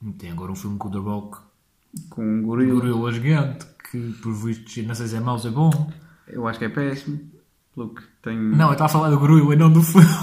Tem agora um filme com o The Rock. Com um gorila. Um gorila gigante, que por visto, não sei se é mau ou se é bom. Eu acho que é péssimo. Pelo que tenho... Não, eu estava a falar do gorila e não do filme.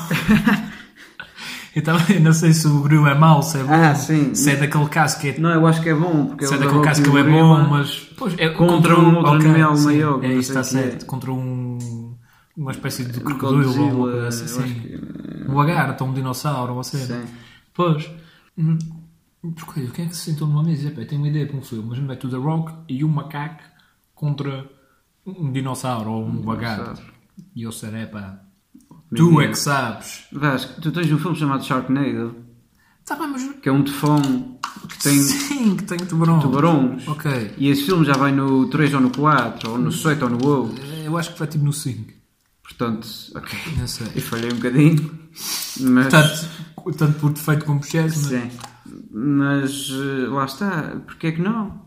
Eu não sei se o gorila é mau, se é bom. Sim. Se é daquele caso que é... Não, eu acho que é bom. Porque se é daquele caso que ele é bom, mas... Pois, é contra um outro animal maior. É isso, está certo. Contra uma espécie de crocodilo ou uma coisa assim. Um lagarto ou um dinossauro ou assim. Sim. Pois... Porque quem é que se sentou numa mesa e diz, tem uma ideia para um filme, mas não é The Rock e um macaco contra um dinossauro ou um lagarto. E eu serei, pá, tu é que sabes. Vasco, tu tens um filme chamado Sharknado. Tá bem, mas... Que é um tufão que tem... Sim, que tem tubarões. Ok. E esse filme já vai no 3 ou no 4, ou no 7 ou no 8. Eu acho que vai tipo no 5. Portanto, ok. Não sei. Eu falhei um bocadinho. Mas... Tanto por defeito como por excesso, sim. Mas lá está. Porquê é que não?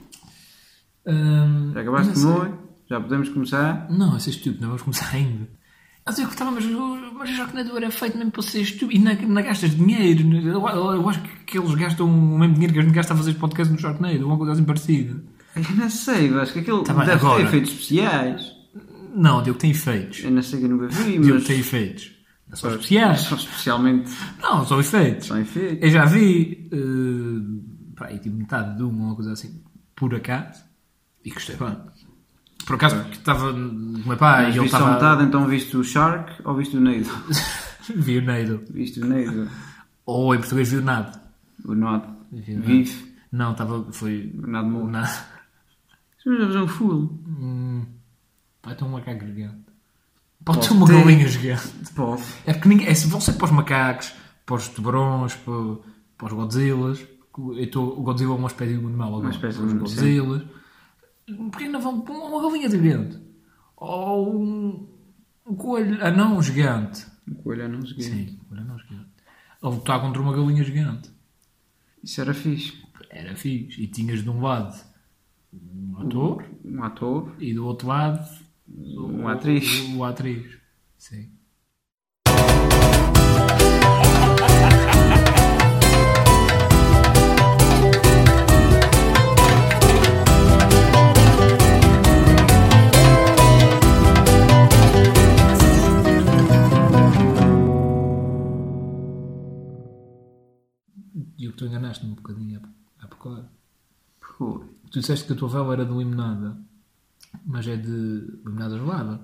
Já acabaste de comer? Já podemos começar? Não, isso é estúpido. Não vamos começar ainda. Mas eu gostava, mas o Sharknado era feito mesmo para ser estúpido. E não gastas dinheiro. Eu acho que eles gastam o mesmo dinheiro que a gente gasta a fazer este podcast no Sharknado. Uma coisa assim parecida. Eu não sei, acho que aquilo bem, deve agora... ter efeitos especiais. Não, Diogo tem efeitos. Eu não sei que eu nunca vi, Diogo mas... tem efeitos. Não são especiais. São especialmente... Não, são efeitos. São efeitos. Eu já vi... tipo metade de uma coisa assim. Por acaso. E gostei bem. Por acaso, porque estava com o meu pai e ele estava... metade, então viste o Shark ou viste o Nado? Vi o Nado. Viste o Nado. Ou em português vi o Nado. O Nado. Vive. Não, estava... Foi... O Nado morto. Nado. Mas já fazer um full. Vai ter um macaco gigante. Pode ter uma galinha gigante. Pode. É porque ninguém... vão ser para os macacos, para os tubarões, para os Godzillas. O Godzilla é uma espécie de animal agora. Uma espécie de animal. Godzillas. Porquê não vão para uma galinha gigante? Ou um coelho anão gigante? Um coelho anão gigante. Sim, um coelho anão gigante. A lutar contra uma galinha gigante. Isso era fixe. Era fixe. E tinhas de um lado um ator. E do outro lado uma atriz. O atriz. Sim. E o que tu enganaste-me um bocadinho há bocado. Tu disseste que a tua vela era de limonada, mas é de limonada gelada.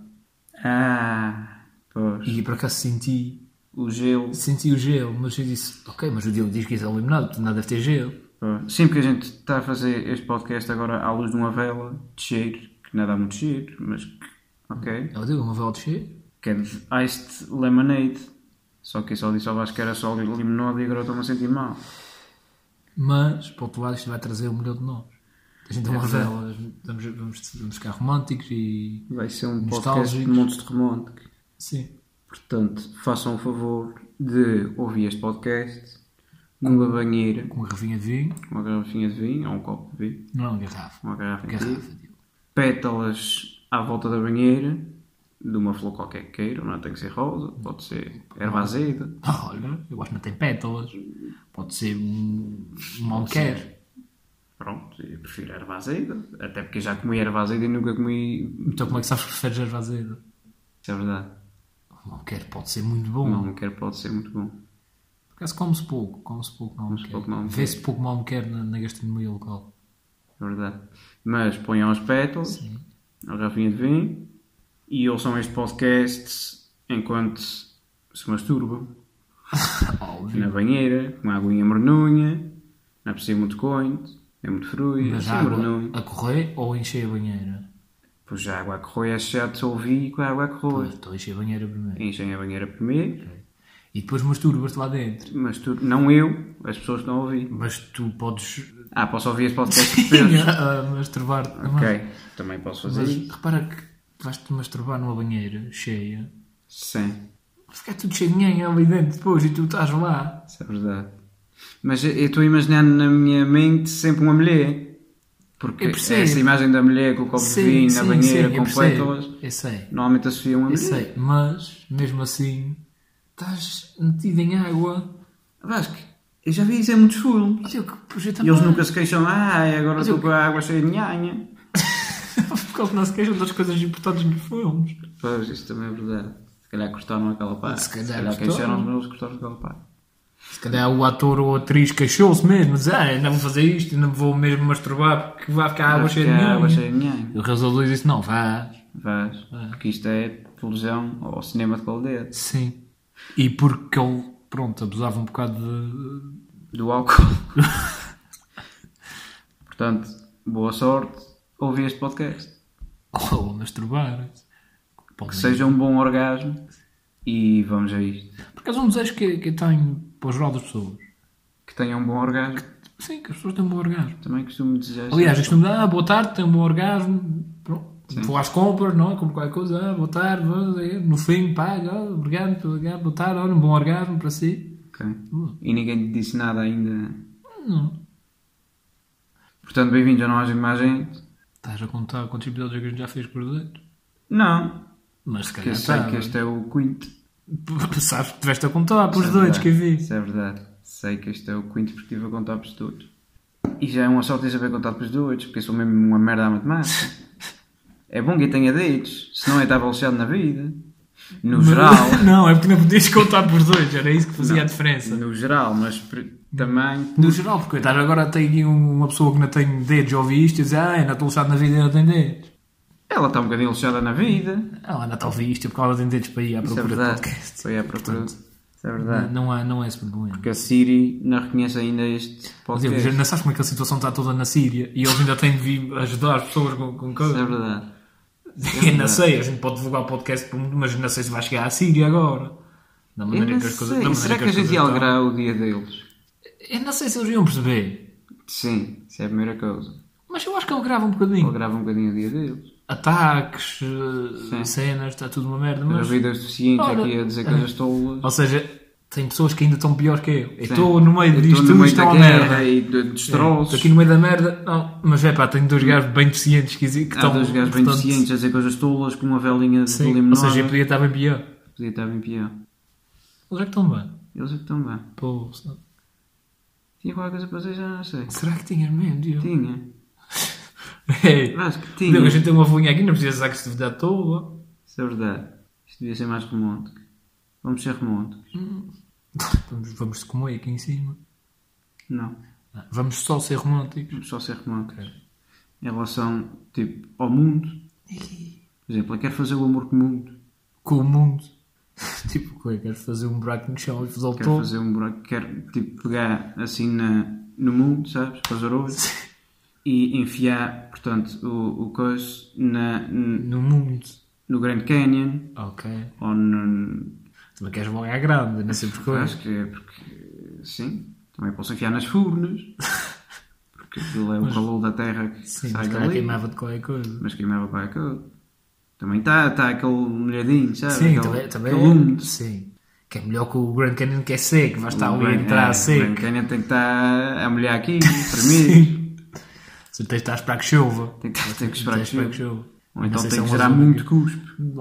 Pois. E por acaso senti o gelo. Senti o gelo, mas eu disse, ok, mas o Diogo diz que isso é limonada, portanto nada deve ter gelo. Sempre que a gente está a fazer este podcast agora à luz de uma vela de cheiro, que não dá muito cheiro, mas ok. Eu digo uma vela de cheiro? Que é de Iced Lemonade. Só que eu só disse ao Vasco que era só limonada e agora estou-me a sentir mal. Mas, para o outro lado, isto vai trazer o melhor de nós. A gente tem uma vela, vamos ficar românticos e vai ser um podcast de Monstro Romântico. Sim. Portanto, façam o favor de ouvir este podcast numa banheira. Com uma garrafinha de vinho. Uma garrafinha de vinho, ou um copo de vinho. Não, uma garrafa. Uma garrafa de vinho. Pétalas à volta da banheira, de uma flor qualquer que queiram, não tem que ser rosa, pode ser erva azeda. Olha, eu acho que não tem pétalas. Pode ser um alquer. Pronto, eu prefiro erva azeda, até porque já comi erva azeda e nunca comi... Então como é que sabes que preferes erva azeda? Isso é verdade. Um alquer pode ser muito bom. Um alquer pode ser muito bom. Por acaso come-se pouco no alquer. Vê-se pouco no alquer na gastronomia local. É verdade. Mas ponham as pétalas, a garrafinha de vinho, e ouçam este podcast enquanto se masturbam. Na banheira, com uma aguinha mornunha, não é preciso muito coito, é muito frio, mas a água a correr ou encher a banheira? Pois a água a correr é chato de ouvir com a água a correr. Então encher a banheira primeiro. Enchem a banheira primeiro. Okay. E depois masturbas-te lá dentro. Não eu, as pessoas estão a ouvir. Mas tu podes... posso ouvir este podcast depois? a masturbar também. Ok, também posso fazer isso. Mas repara que vais-te masturbar numa banheira cheia. Sim. Fica tudo cheio de ninguém ali dentro depois e tu estás lá. Isso é verdade. Mas eu estou imaginando na minha mente sempre uma mulher. Porque essa imagem da mulher com o copo de vinho na banheira com pétalas. Eu sei. Normalmente associa uma mulher. Eu sei, mas mesmo assim estás metido em água. Vasco, Eu já vi isso em muitos filmes. E eles nunca se queixam, agora estou com a água cheia de nhanha. Porque eles não se queixam das coisas importantes nos filmes. Pois, isso também é verdade. Se calhar cortaram aquela parte. Se calhar queixaram-se, mas eles cortaram aquela parte. Se calhar o ator ou a atriz queixou-se mesmo. Diz, ainda vou fazer isto, ainda vou mesmo masturbar porque vai ficar água cheia de nhanha. E o realizador disse, não, vais. Porque isto é televisão ou cinema de qualidade. Sim. E porque ele, abusava um bocado do álcool. Portanto, boa sorte. Ouvi este podcast. Ou masturbar. Que seja um bom orgasmo. E vamos a isto. Porque é um desejo que tenho para o geral das pessoas. Que tenham um bom orgasmo. Sim, que as pessoas tenham um bom orgasmo. Também costumo desejar. Aliás, eu costumo dar, boa tarde, tenho um bom orgasmo. Pronto. Vou às compras, não é? Compro qualquer coisa, boa tarde, no fim, pago, obrigado, boa tarde, olha, um bom orgasmo para si. Ok. E ninguém te disse nada ainda? Não. Portanto, bem-vindos a nós imagens. Estás a contar quantos episódios que a gente já fez por dedo? Não. Mas se calhar eu sei que este é o quinto. Sabes que tiveste a contar por doidos que eu vi. Isso é verdade. Sei que este é o quinto porque estive a contar por doidos. E já é uma sorte de saber contar por doidos, porque eu sou mesmo uma merda à matemática. É bom que eu tenha dedos, senão eu estava lixado na vida. No geral. Não, é porque não podias contar por dois, era isso que fazia a diferença. No geral, mas também. No geral, porque agora tem aqui uma pessoa que não tem dedos, ouvi isto e diz, ainda estou lixado na vida e não tem dedos. Ela está um bocadinho lixada na vida. Ela ainda está a ouvir isto porque ela tem dedos para ir à procura do podcast. Foi à procura. Isso é verdade. Não é esse problema. Porque a Siri não reconhece ainda este podcast. Não sabes como é que a situação está toda na Síria e eles ainda têm de vir ajudar as pessoas com coisas. Isso é verdade. Eu não sei, a gente pode divulgar o podcast para o mundo, mas não sei se vai chegar à Síria agora. Da maneira que as coisas. Será que a gente ia alegrar o dia deles? Eu não sei se eles iam perceber. Sim, isso é a primeira coisa. Mas eu acho que alegrava um bocadinho. Alegrava um bocadinho o dia deles. Ataques, cenas, está tudo uma merda. Mas a vida é suficiente aqui a dizer coisas tolas. Ou seja, tem pessoas que ainda estão pior que eu. Eu estou no meio disto tudo, estou a merda. E destroços. Estou aqui no meio da merda. Não, mas tenho dois gajos bem deficientes que estão... Há dois gajos bem deficientes a dizer coisas tolas com uma velinha de limão. Ou seja, podia estar bem pior. Podia estar bem pior. Eles é que estão bem. Eles é que estão bem. Pô, tinha qualquer coisa para dizer, já não sei. Será que tinhas mesmo, Diogo? Tinha. Acho que tinha. Diogo, a gente tem uma folhinha aqui, não precisa usar que se devia à toa. Isso é verdade. Isto devia ser mais romântico. Vamos ser românticos. Vamos se comer aqui em cima. Não. Vamos só ser românticos. Vamos só ser românticos. Em relação, tipo, ao mundo. Por exemplo, eu quero fazer o amor com o mundo. Com o mundo? Tipo, quero fazer um buraco no chão e fazer o Quero fazer um buraco, quero, tipo, pegar assim no mundo, sabes? Fazer olhos. E enfiar, portanto, o coisa no mundo. No Grand Canyon. Ok. Ou no... Também queres logo à grande, não sei porquê. Acho que é porque, sim, também posso enfiar nas furnas. Porque aquilo é o calor da terra que sai dali. Mas queimava de qualquer coisa. Mas queimava qualquer coisa. Também está aquele molhadinho, sabe? Sim, aquele, também úmido. Sim. Que é melhor que o Grand Canyon que é seco. Vai estar ali a entrar seco. O Grand Canyon tem que estar a molhar aqui, primeiro. Você tem que estar a esperar que chova. Tem que esperar que chova. Ou então tem que gerar muito cuspe.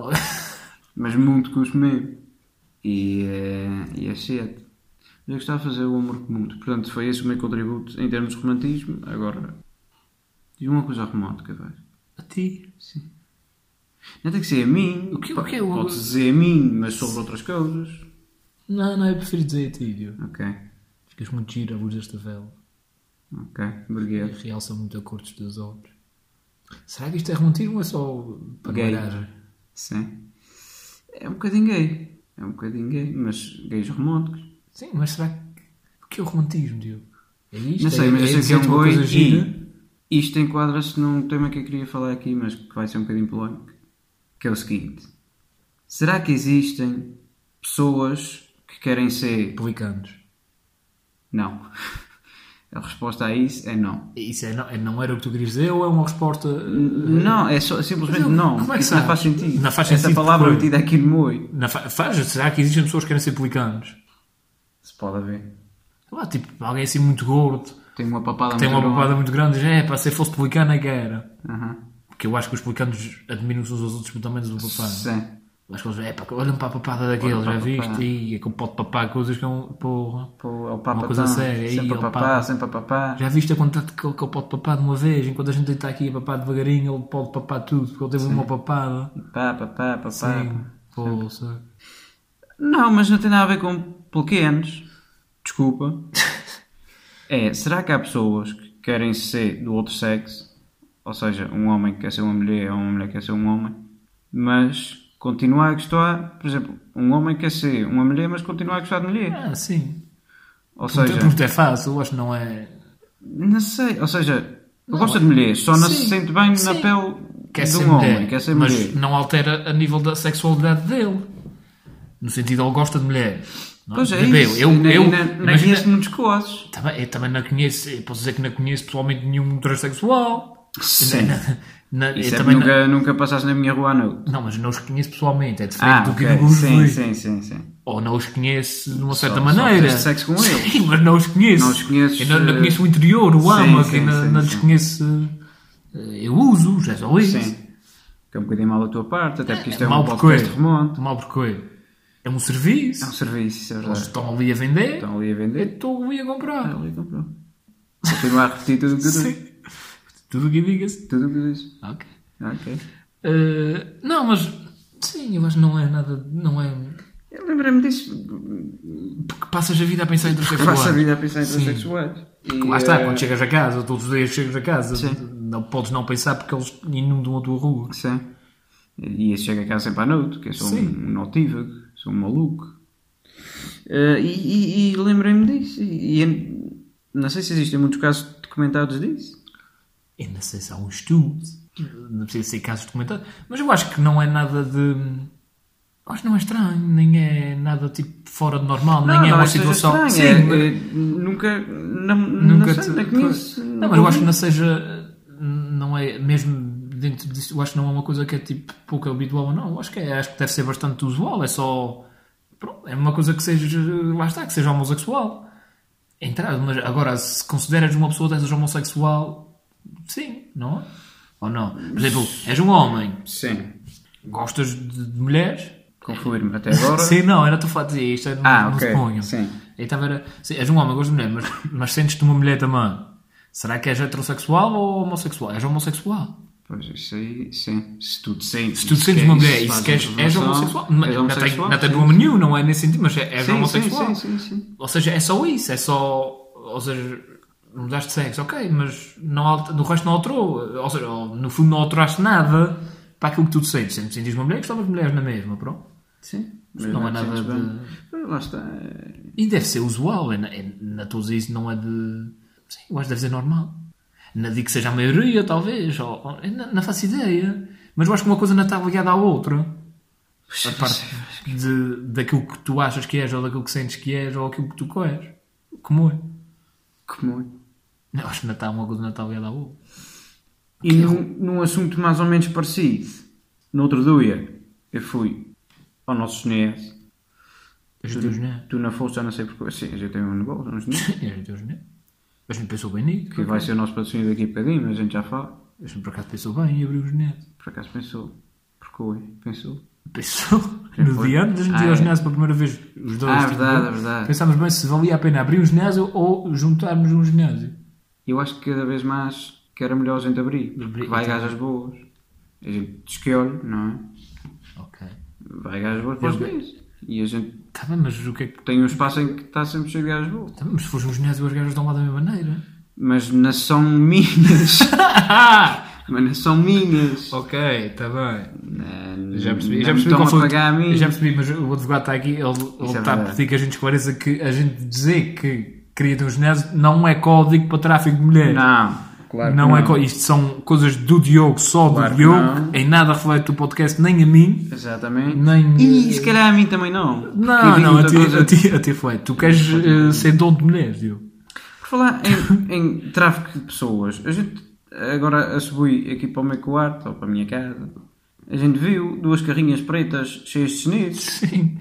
Mas muito cuspe mesmo. E é cedo. Eu gostava de fazer o amor com o mundo. Portanto, foi esse o meu contributo em termos de romantismo. Agora, diz uma coisa romântica, vai. A ti? Sim. Não tem que ser a mim. O que é o... Pode dizer a mim, mas sobre outras coisas. Não, eu prefiro dizer a ti, Diogo. Ok. Ficas muito giro à luz desta vela. Ok, obrigado. Realça muito a cor dos teus olhos. Será que isto é romantismo ou é só para garagem? Sim. É um bocadinho gay. Mas gays românticos. Sim, mas será que... O que é o romantismo, Diogo? É isto? Não sei, mas eu sei que é um gay e isto enquadra-se num tema que eu queria falar aqui, mas que vai ser um bocadinho polémico. Que é o seguinte. Será que existem pessoas que querem ser... Republicanos? Não. A resposta a isso é não. Isso não era o que tu querias dizer ou é uma resposta... Não, é simplesmente não. Como é que isso não faz sentido. Não faz sentido. Essa palavra metida aqui no meio. Será que existem pessoas que querem ser republicanos? Se pode haver. Tipo, alguém assim muito gordo. Tem uma papada muito grande. Para se fosse republicano é que era. Uhum. Porque eu acho que os republicanos admiram-se uns aos outros pelo tamanho do papá. Sim. Acho que eles, olham para a papada daquele, já viste? E é que eu posso papar coisas que é porra. Pô, é o Papa uma coisa séria. Sempre a papar, sempre a papar. Já viste a quantidade que ele pode papar de uma vez? Enquanto a gente está aqui a papar devagarinho, ele pode papar tudo, porque ele teve uma papada. Pá. Sim, pô, sabe? Não, mas não tem nada a ver com pequenos. Desculpa. Será que há pessoas que querem ser do outro sexo? Ou seja, um homem que quer ser uma mulher ou uma mulher que quer ser um homem, mas continua a gostar, por exemplo, um homem quer ser uma mulher, mas continua a gostar de mulher. Sim. Ou seja... Porque é fácil, eu acho que não é... Não sei, ou seja, gosta de mulher, só não se sente bem na pele de um homem, quer ser mulher. Mas não altera a nível da sexualidade dele. No sentido, ele gosta de mulher. Não? Pois é isso. Eu não conheço muitos casos. Eu também não conheço, eu posso dizer que não conheço pessoalmente nenhum transexual. Sim. Isso também nunca passaste na minha rua à noite. Não, mas não os conheço pessoalmente, é diferente do que eu os vi. Sim. Ou não os conheço de uma certa maneira. Só sexo com eles. Sim, mas não os conheço. Não os conheces. Eu não conheço o interior, o âmago, não desconheço. Eu uso, já só isso. Sim. Que é um bocadinho mal da tua parte, até porque isto é um podcast de remonte. Mal porque é um serviço. É um serviço, isso é verdade. Eles estão ali a vender. Eu estou ali a comprar. Continuar a repetir tudo o que eu digo. Sim. Tudo o que digas. Tudo o que eu disse. Ok. Ok. Não, mas... Sim, eu acho que não é nada... Não é... Eu lembrei-me disso. Porque passas a vida a pensar em transexuais. Passas a vida a pensar em transexuais. Lá está, quando chegas a casa, todos os dias chegas a casa, não podes não pensar porque eles inundam a tua rua. Sim. E esse chega a casa sempre à noite, que eu sou um notívago, sou um maluco. E lembrei-me disso. E não sei se existem muitos casos documentados disso. Eu não sei se há um estudo, não precisa ser casos documentados, mas eu acho que não é nada de... Acho que não é estranho, nem é nada tipo fora de normal, nem é uma situação... Nunca conheço. Não, mas eu acho que não seja... Não é mesmo dentro disso, eu acho que não é uma coisa que é tipo pouco habitual ou não. Eu acho que deve ser bastante usual, é só... Pronto, é uma coisa que seja... Lá está, que seja homossexual. Mas agora, se consideras uma pessoa dessas homossexual... Sim, não é? Ou não? Por exemplo, és um homem. Sim. Gostas de mulheres? Confirmo, até agora. Sim, não, era tu a dizer isto, não se ponham. Sim. Então sim, és um homem, gostas de mulher, mas sentes-te uma mulher também. Será que és heterossexual ou homossexual? És homossexual. Pois, isso aí, sim. Se tu te sentes uma mulher e se queres, és homossexual. Não tem problema nenhum, não é nesse sentido, mas és homossexual. Sim. Ou seja, é só isso, é só... Ou seja... Mudaste de sexo, ok, mas no resto não alterou. Ou seja, no fundo não alteraste nada para aquilo que tu te sentes. Sempre sentiste uma mulher, gostavas de mulheres na mesma, pronto. Sim. Não é nada de... Lá está. E deve ser usual. Na todos isso não é de... Sim, eu acho que deve ser normal. Não digo que seja a maioria, talvez. Não faço ideia. Mas eu acho que uma coisa não está ligada à outra. A parte daquilo que tu achas que és, ou daquilo que sentes que és, ou aquilo que tu queres. Como é? Eu acho que não está uma coisa, não está ligada à outra. E num assunto mais ou menos parecido, no outro dia, eu fui ao nosso SNES. Tu não foste, já não sei porque. Sim, já tenho um negócio, uns SNES. A gente pensou bem nisso. Que vai ser o nosso patrocínio daqui a bocadinho, mas a gente já fala. A gente por acaso pensou bem e abriu os SNES. Por acaso pensou. Pensou. No dia antes de a gente ir ao ginásio pela primeira vez, os dois. Verdade. Pensámos bem se valia a pena abrir um ginásio ou juntarmos um ginásio. Eu acho que cada vez mais que era melhor a gente abrir. Porque vai gajas boas. A gente escolhe, não é? Ok. Vai gajas boas para os meses. E a gente tá bem, mas o que é que... tem um espaço em que está sempre cheio de gajas boas. Tá bem, mas se fores um ginásio as gajas estão lá da mesma maneira. Mas não são minhas. Mas não são minhas. Ok, está bem. Já percebi qual foi. Já percebi, mas o advogado está aqui, ele está a pedir que a gente esclareça que a gente dizer que queria ter um ginásio não é código para tráfico de mulheres. Não, claro não é código. Isto são coisas do Diogo, só do claro Diogo. Em nada reflete o podcast, nem a mim. Exatamente. E se calhar a mim também não. Não, a ti reflete. Tu queres ser dono de mulheres, Diogo. Por falar em tráfico de pessoas, a gente agora a subir aqui para o meu quarto, ou para a minha casa, a gente viu duas carrinhas pretas cheias de chineses. Sim.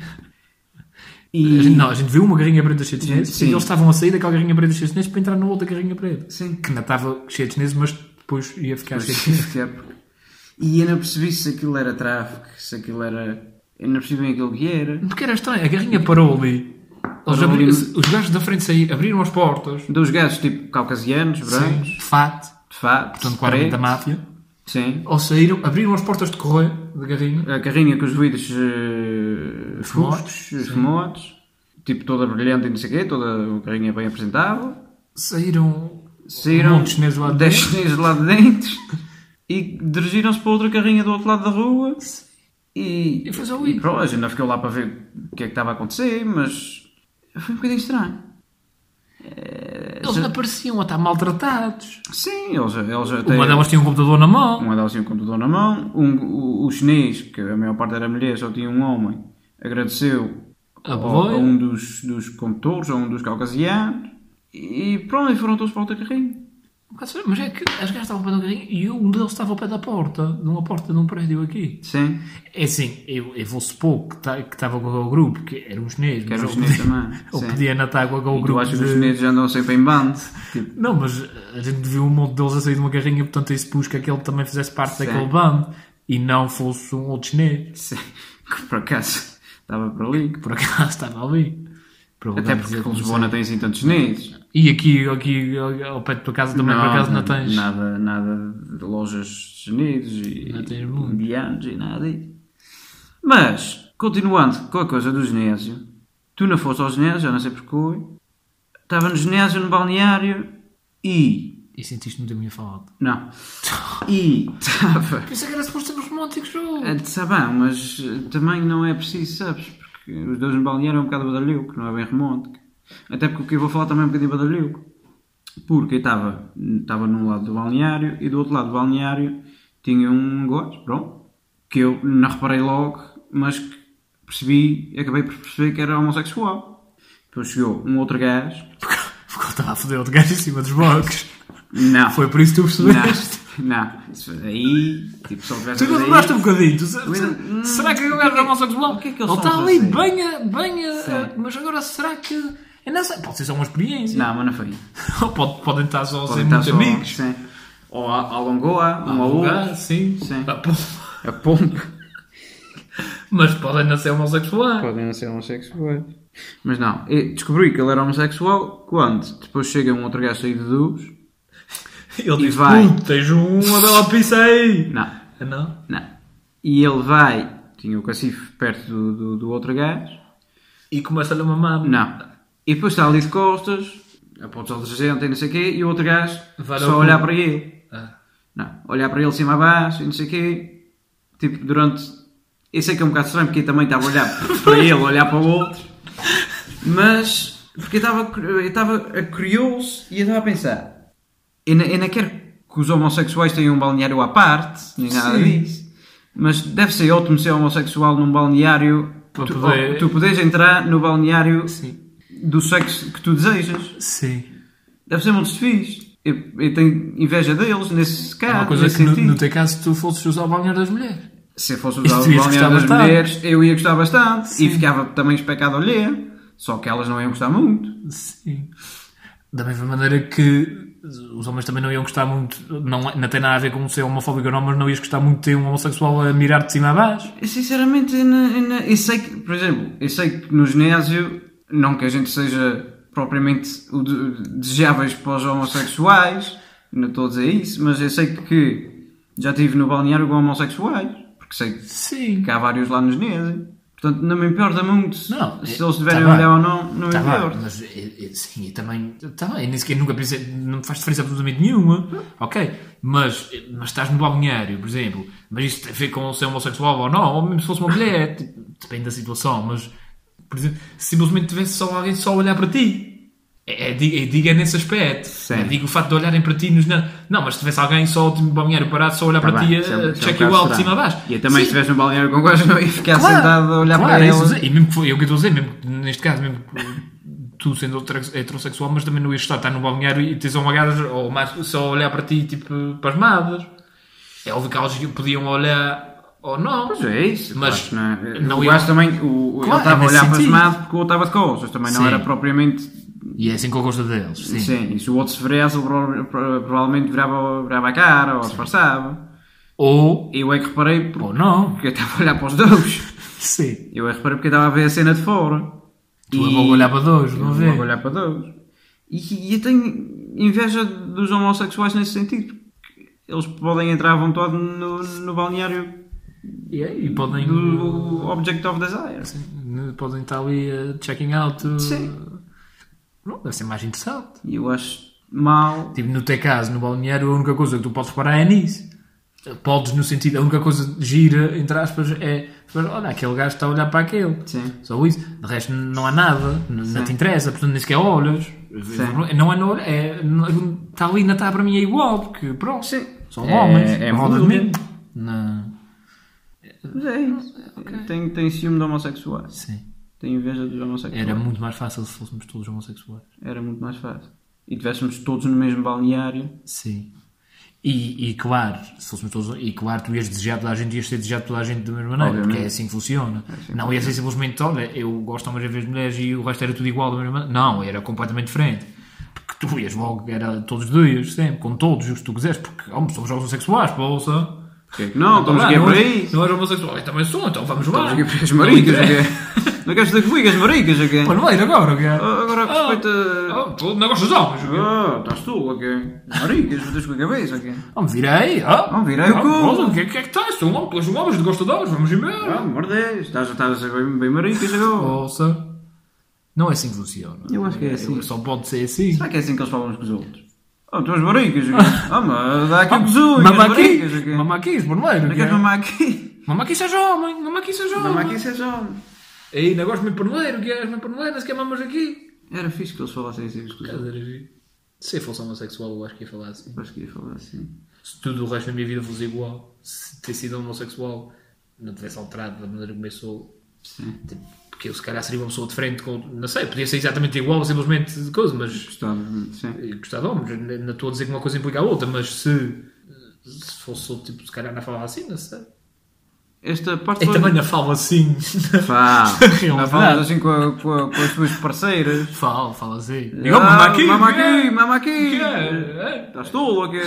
A gente viu uma carrinha preta cheia de chineses e eles estavam a sair daquela carrinha preta cheia de chineses para entrar na outra carrinha preta. Sim. Que não estava cheia de chineses, mas depois ia ficar cheia de chineses. E eu não percebi se aquilo era tráfico, se aquilo era... Eu não percebi bem aquilo que era. Porque era estranho, a carrinha parou ali. Os gajos da frente saíram, abriram as portas. Dos gajos tipo caucasianos, brancos. Sim, de fato. Portanto, claramente da máfia. Sim. Ou saíram, abriram as portas de correio da carrinha. A carrinha com os vidros fumosos. Tipo toda brilhante e não sei o quê. Toda a carrinha bem apresentável. Saíram um monte de chineses lá de 10 dentro. chineses lá de dentro. E dirigiram-se para outra carrinha do outro lado da rua. E fez ao pronto, a gente ainda ficou lá para ver o que é que estava a acontecer, mas foi um bocadinho estranho. Eles não pareciam a estar maltratados. Sim, eles até... Uma delas tinha um computador na mão. O chinês, que a maior parte era mulher, só tinha um homem, agradeceu a um dos condutores, a um dos caucasianos, e pronto, e foram todos para outra carrinha. Mas é que as gajas estavam ao pé da carrinha e um deles estava ao pé da porta, de uma porta de um prédio aqui. Sim. É assim, eu vou supor que estava com o grupo, que era um chinês. Que era um chinês também. Ou podia não estar com o grupo. Tu achas que os chineses andam sempre em bando? Tipo... Não, mas a gente viu um monte deles a sair de uma carrinha, portanto isso pus que aquele também fizesse parte daquele bando e não fosse um outro chinês. Sim. Que por acaso estava por ali. Até porque Lisboa não tem assim tantos chineses. E aqui ao pé da tua casa também, por acaso, não tens... Nada de lojas chineses e indianos e nada disso. Mas, continuando com a coisa do ginásio, tu não foste ao ginásio, já não sei porquê, estava no ginásio, no balneário e sentiste muito a minha falta. Não. E estava... Pensei que era suposto sermos românticos, João. Está bem, mas também não é preciso, sabes? Porque os dois no balneário é um bocado badalhoco, não é bem romântico. Até porque o que eu vou falar também é um bocadinho badalhoco. Porque eu estava num lado do balneário e do outro lado do balneário tinha um gajo, pronto, que eu não reparei logo, mas que acabei por perceber que era homossexual. Depois chegou um outro gajo. Porque eu estava a foder outro gajo em cima dos bancos. Não. Foi por isso que tu percebeste? Não. Isso aí, tipo, só tivesse... Tu lembraste um bocadinho. Será que o gajo é homossexual? O que é que eles está ali bem mas agora será que... Eu não sei. Pode ser só uma experiência. Não, mas não foi. Ou podem estar só a ser muitos amigos. Sim. Ou alongoa, um ao outro. Sim. A pompa. Mas podem não ser homossexuais. Mas não. Eu descobri que ele era homossexual quando depois chega um outro gajo saído de duos. Ele diz, tens uma bela pizza aí. Não. E ele vai, tinha o cacife perto do outro gajo. E começa-lhe a mamar. Não. E depois está ali de costas, aponta o detergente e não sei o quê, e o outro gajo só olhar para ele. Não, olhar para ele de cima a baixo e não sei o quê. Tipo, durante... Eu sei que é um bocado estranho porque eu também estava a olhar para ele, olhar para o outro. Mas, porque eu estava curioso e eu estava a pensar. Eu não quero que os homossexuais tenham um balneário à parte, nem nada disso. Mas deve ser ótimo ser homossexual num balneário... Tu podes entrar no balneário do sexo que tu desejas. Sim. Deve ser muito fixe. Eu tenho inveja deles nesse caso. É uma coisa que no teu caso, se tu fosses usar o balneário das mulheres. Se eu fosse usar o balneário das mulheres, eu ia gostar bastante. Sim. E ficava também especado a olhar. Só que elas não iam gostar muito. Sim. Da mesma maneira que os homens também não iam gostar muito, não tem nada a ver com ser homofóbico ou não, mas não ias gostar muito de ter um homossexual a mirar de cima a baixo. Sinceramente, eu sei que, por exemplo, no ginásio, não que a gente seja propriamente desejáveis para os homossexuais, não estou a dizer isso, mas eu sei que já estive no balneário com homossexuais, porque sei que há vários lá no ginásio. Portanto, não me importa muito se eles estiverem a olhar ou não me importa. Mas, sim, e também, nem sequer nunca pensei, não faz diferença absolutamente nenhuma, ok? Mas estás no balneário, por exemplo, mas isso tem a ver com ser homossexual ou não, ou mesmo se fosse uma mulher, depende da situação, mas, por exemplo, se simplesmente tivesse só alguém só a olhar para ti, diga nesse aspecto. Digo o facto de olharem para ti não, mas se tivesse alguém só no balneário parado só a olhar para ti a check you out de cima a baixo. E eu também se estivesse no balneário com gajo não ia ficar sentado a olhar para ele. E mesmo que foi eu que estou a dizer, mesmo neste caso, mesmo tu sendo heterossexual, mas também não ias estar no balneário e tens uma gaja ou mais só a olhar para ti tipo pasmadas. É óbvio que elas podiam olhar ou não. Pois é isso. Mas não o gajo também ele estava a olhar pasmado porque o outro estava de costas. Também não era propriamente... E é assim que eu gosto deles, sim. E se o outro se viresse, ele provavelmente virava a cara ou disfarçava. Ou... Eu é que reparei ou não. porque eu estava a olhar para os dois. Sim. Eu reparei porque estava a ver a cena de fora. Tu logo olhar para dois, não vê? Logo olhar para dois. E eu tenho inveja dos homossexuais nesse sentido. Eles podem entrar à vontade no balneário E podem... do Object of Desire. Sim, podem estar ali checking out. Sim. Não, deve ser mais interessante. E eu acho mal. Tipo, no teu caso, no balneário, a única coisa que tu podes reparar é nisso. Podes, no sentido, a única coisa gira, entre aspas, é olha, aquele gajo está a olhar para aquele. Sim. Só isso. De resto, não há nada. Não te interessa, portanto, nem sequer olhas. Sim. Não é no olho. Está ali, ainda está para mim é igual, porque pronto. Sim. São homens. É roda de muito mim. Não. Mas é isso. Okay. Tenho ciúme de homossexuais. Sim. Tenho inveja dos homossexuais. Era muito mais fácil se fôssemos todos homossexuais. Era muito mais fácil. E tivéssemos todos no mesmo balneário. Sim. E claro, se fôssemos todos. E claro, tu ias desejar toda a gente, ias ser desejado toda a gente da mesma maneira. Obviamente. Porque é assim que funciona. Assim não ia ser simplesmente, olha, eu gosto de homens a vez de mulheres e o resto era tudo igual da mesma maneira. Não, era completamente diferente. Porque tu ias logo, era todos os dias, sempre, com todos os que tu quiseres. Porque somos homossexuais, poça. Não, estamos aqui para isso. Não és homossexual, eu também sou, então vamos lá. Estamos aqui para as maricas, aqui. Não queres dizer comigo, as maricas, aqui. Pô, não é agora, ok? Agora que respeita... Tu não gostas de homens, estás tu, aqui. Maricas, vou-te com a cabeça, aqui. Vamos vir aí, Vamos vir aí o cu. O que é que estás? Tu és um homem, gosta de homens, vamos embora. Mordês, estás a ser bem maricas agora. Ouça. Não é assim que funciona. Eu acho que é assim. Só pode ser assim. Será que é assim que eles falam uns com os outros? Tu és maricas, aqui. Mas dá aqui o besunho, Mamá aqui, maricas, aqui. mamá aqui, primeiro. Não queres mamar aqui? Mamá aqui seja homem, mamá aqui seja homem. Mamar aqui seja homem. Ei, não gosto de me pernoeiro, que és me pernoeiro, mas que é mamas aqui. Era fixe que eles falassem assim com os outros. Se eu fosse homossexual, eu acho que ia falar assim. Acho que ia falar assim. Se tudo o resto da minha vida fosse igual, se ter sido homossexual não tivesse alterado da maneira como eu sou, tipo, porque eu se calhar seria uma pessoa diferente, não sei, podia ser exatamente igual, simplesmente de coisa, mas gostava de homens, não estou a dizer que uma coisa implica a outra, mas se fosse outro tipo, se calhar não falava assim, não sei. Esta parte eu também não falo assim. Não falas assim com as tuas parceiras. Fala assim. Mama aqui. Estás tolo aqui.